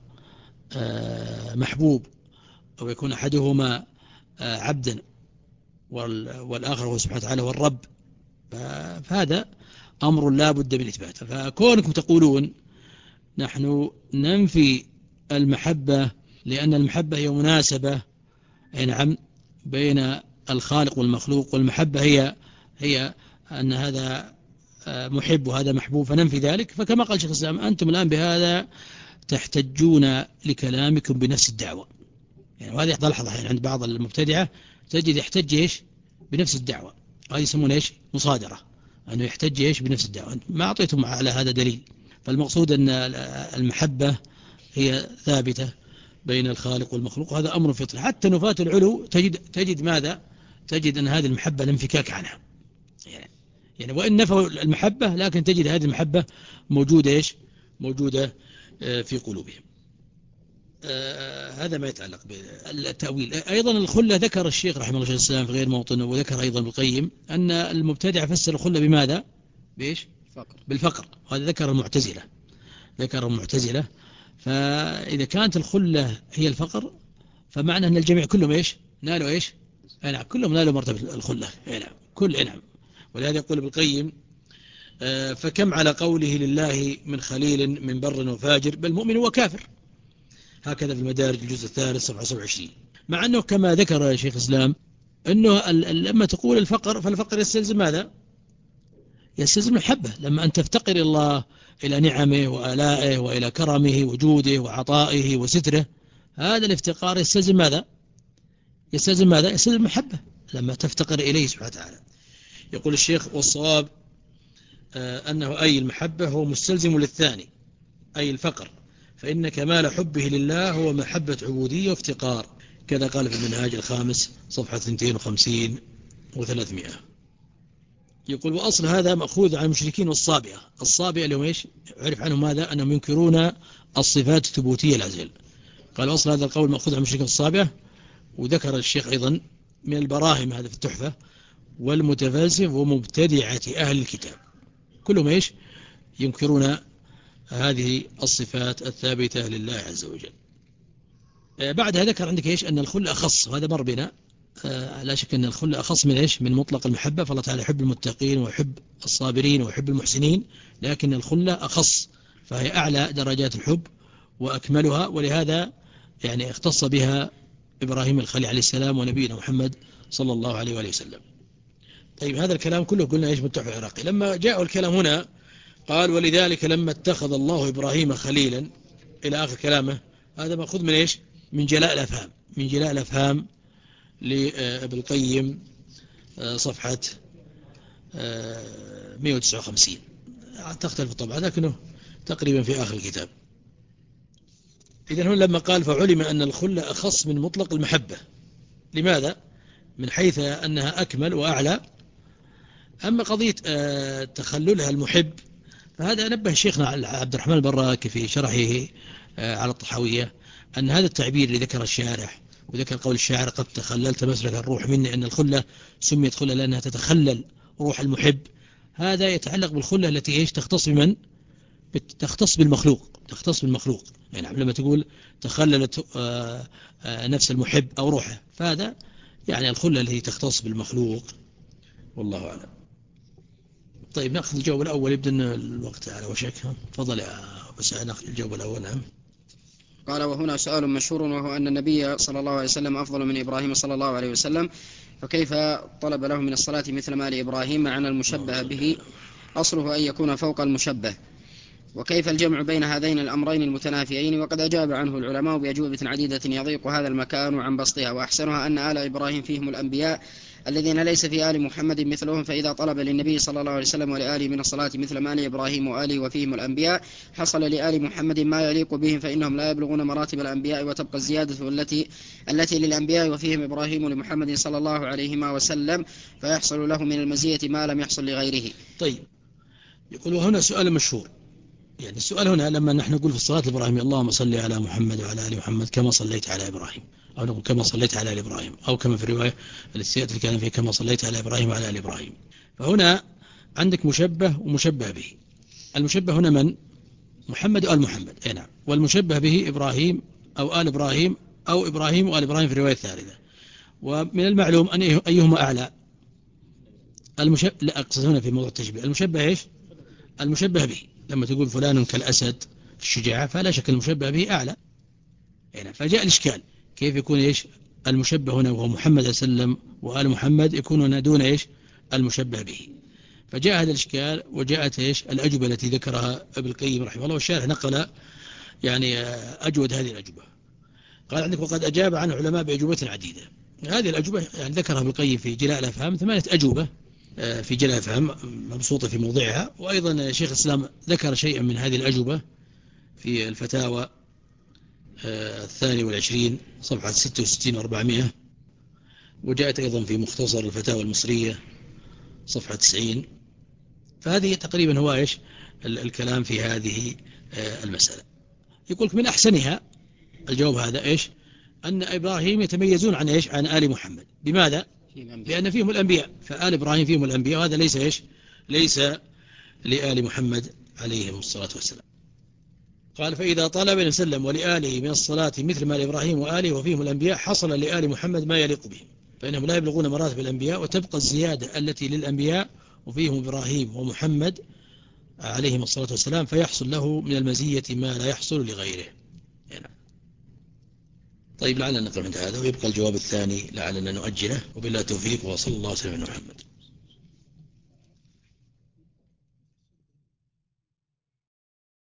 [SPEAKER 2] محبوب، أو يكون أحدهما عبدا والآخر هو سبحانه وتعالى هو الرب، فهذا أمر لا بد من إثباته. فكونكم تقولون نحن ننفي المحبة لأن المحبة هي مناسبة نعم بين الخالق والمخلوق، والمحبة هي هي أن هذا محب وهذا محبوب فننفي ذلك، فكما قال شيخ الإسلام أنتم الآن بهذا تحتجون لكلامكم بنفس الدعوة. يعني وهذه تلحظ يعني عند بعض المبتدعة تجد يحتج إيش بنفس الدعوة، هذه يسمون إيش مصادرة، أنه يحتج إيش بنفس الدعوة. ما أعطيتم على هذا دليل. فالمقصود أن المحبة هي ثابتة بين الخالق والمخلوق، وهذا أمر فطري. حتى نفاة العلو تجد تجد ماذا؟ تجد أن هذه المحبة الانفكاك عنها، يعني, يعني وإن نفوا المحبة لكن تجد هذه المحبة موجودة إيش موجودة في قلوبهم. آه هذا ما يتعلق بالتأويل. أيضا الخلة ذكر الشيخ رحمه الله السلام في غير موطنه، وذكر أيضا القيم أن المبتدع فسر الخلة بماذا؟ بإيش؟ فقر. بالفقر. وهذا ذكر المعتزلة ذكر المعتزلة فإذا كانت الخلة هي الفقر فمعنى أن الجميع كلهم إيش نالوا إيش نعم كلهم نالوا مرتبة الخلة نعم كل نعم. ولهذا يقول بالقيم آه فكم على قوله لله من خليل من بر وفاجر بل مؤمن وكافر، هكذا في المدارج الجزء الثالث صفحة سبعة وعشرين. مع أنه كما ذكر شيخ الإسلام أنه لما تقول الفقر فالفقر يستلزم ماذا؟ يستلزم الحبة. لما أن تفتقر الله إلى نعمه وآلائه وإلى كرمه وجوده وعطائه وستره، هذا الافتقار يستلزم ماذا؟ يستلزم ماذا؟ يستلزم محبة لما تفتقر إليه سبحانه وتعالى. يقول الشيخ والصواب آه أنه أي المحبة هو مستلزم للثاني أي الفقر، فإن كمال حبه لله هو محبة عبودية وافتقار، كذا قال في المنهاج الخامس صفحة اثنين وخمسين وثلاثمائة. يقول وأصل هذا مأخوذ عن المشركين والصابئة. الصابئة اللي هم إيش عرف عنهم ماذا؟ أنهم ينكرون الصفات الثبوتية العزل. قال أصل هذا القول مأخوذ عن المشركين والصابئة. وذكر الشيخ أيضا من البراهم هذا في التحفة والمتفلسف ومبتدعة أهل الكتاب كلهم إيش ينكرون هذه الصفات الثابتة لله عز وجل. بعدها ذكر عندك إيش أن الخلة أخص، وهذا مر بنا لا شك أن الخلة أخص من إيش من مطلق المحبة، فالله تعالى يحب المتقين ويحب الصابرين ويحب المحسنين، لكن الخلة أخص فهي أعلى درجات الحب وأكملها، ولهذا يعني اختص بها إبراهيم الخليل عليه السلام ونبينا محمد صلى الله عليه وآله وسلم. طيب هذا الكلام كله قلنا إيش بالتحفة العراقي. لما جاء الكلام هنا قال ولذلك لما اتخذ الله إبراهيم خليلا إلى آخر كلامه، هذا مأخوذ من إيش من جلاء الأفهام من جلاء الأفهام لابن القيم صفحة مئة وتسعة وخمسين. تختلف طبعا لكنه تقريبا في آخر الكتاب. إذن هنا لما قال فعلم أن الخلة أخص من مطلق المحبة. لماذا؟ من حيث أنها أكمل وأعلى. أما قضية تخللها المحب فهذا نبه شيخنا عبد الرحمن البراك في شرحه على الطحاوية أن هذا التعبير اللي ذكر الشارح وذكر قول الشاعر قد تخللت مسلك الروح مني، أن الخلة سميت خلة لأنها تتخلل روح المحب، هذا يتعلق بالخلة التي إيش تختص بمن؟ تختص بالمخلوق تختص بالمخلوق يعني لما تقول تخللت نفس المحب أو روحه، فهذا يعني الخلة التي تختص بالمخلوق والله أعلم. طيب نأخذ الجواب الأول يبدأ الوقت على وشك. تفضل يا بس نأخذ الجواب الأول. نعم.
[SPEAKER 1] قال وهنا سؤال مشهور وهو أن النبي صلى الله عليه وسلم أفضل من إبراهيم صلى الله عليه وسلم، فكيف طلب له من الصلاة مثل ما لإبراهيم مع أن المشبه به أصله أن يكون فوق المشبه، وكيف الجمع بين هذين الأمرين المتنافيين؟ وقد أجاب عنه العلماء بأجوبة عديدة يضيق هذا المكان عن بسطها، وأحسنها أن آل إبراهيم فيهم الأنبياء الذين ليس في آل محمد مثلهم، فإذا طلب للنبي صلى الله عليه وسلم ولآله من الصلاة مثل ما لإبراهيم وآله وفيهم الأنبياء حصل لآل محمد ما يليق بهم، فإنهم لا يبلغون مراتب الأنبياء، وتبقى الزيادة التي التي للأنبياء وفيهم إبراهيم لمحمد صلى الله عليه وسلم، فيحصل له من المزية ما لم يحصل لغيره.
[SPEAKER 2] طيب، يقول هنا سؤال مشهور، يعني السؤال هنا لما نحن نقول في الصلاة الإبراهيمية اللهم صل على محمد وعلى آل محمد كما صليت على إبراهيم، أو نقول كما صليت على آل إبراهيم، أو كما في الرواية السيئة اللي كان فيه كما صليت على إبراهيم وعلى آل إبراهيم. فهنا عندك مشبه ومشبه به. المشبه هنا من؟ محمد وآل محمد، أي نعم. والمشبه به إبراهيم أو آل إبراهيم أو إبراهيم وآل إبراهيم في الرواية الثالثة. ومن المعلوم أن أيهما أعلى؟ المشبه، لا أقصد هنا في موضوع التشبيه، المشبه إيش؟ المشبه به. لما تقول فلان كالأسد في الشجاعة فلا شك المشبه به أعلى. يعني فجاء الإشكال كيف يكون إيش المشبه هنا وهو محمد صلى الله عليه وسلم وآل محمد يكون هنا دون إيش المشبه به. فجاء هذا الإشكال وجاءت إيش الأجوبة التي ذكرها ابن القيم رحمه الله، والشارح نقل يعني أجود هذه الأجوبة. قال عندك وقد أجاب عن العلماء بأجوبة عديدة. هذه الأجوبة يعني ذكرها ابن القيم في جلاء الأفهام، ثمانية أجوبة في جلاء الأفهام مبسوطة في موضعها. وأيضا شيخ الإسلام ذكر شيئا من هذه الأجوبة في الفتاوى الثاني والعشرين صفحة ستة وستين وأربعمائة، وجاءت أيضا في مختصر الفتاوى المصرية صفحة تسعين. فهذه تقريبا هو إيش الكلام في هذه المسألة. يقول من أحسنها الجواب هذا إيش أن إبراهيم يتميزون عن إيش عن آل محمد. بماذا؟ لأن فيهم الأنبياء، فآل إبراهيم فيهم الأنبياء، وهذا ليس إيش ليس لآل محمد عليهم الصلاة والسلام. قال فإذا طلب وسلم ولآله من الصلاة مثل ما لإبراهيم وآله وفيهم الأنبياء حصل لآل محمد ما يليق بهم، فإنهم لا يبلغون مراتب الأنبياء، وتبقى الزيادة التي للأنبياء وفيهم إبراهيم ومحمد عليهم الصلاة والسلام، فيحصل له من المزية ما لا يحصل لغيره. يعني. طيب لعلنا نقف عند هذا، ويبقى الجواب الثاني لعلنا نؤجله، وبالله التوفيق، وصلى الله وسلم على محمد.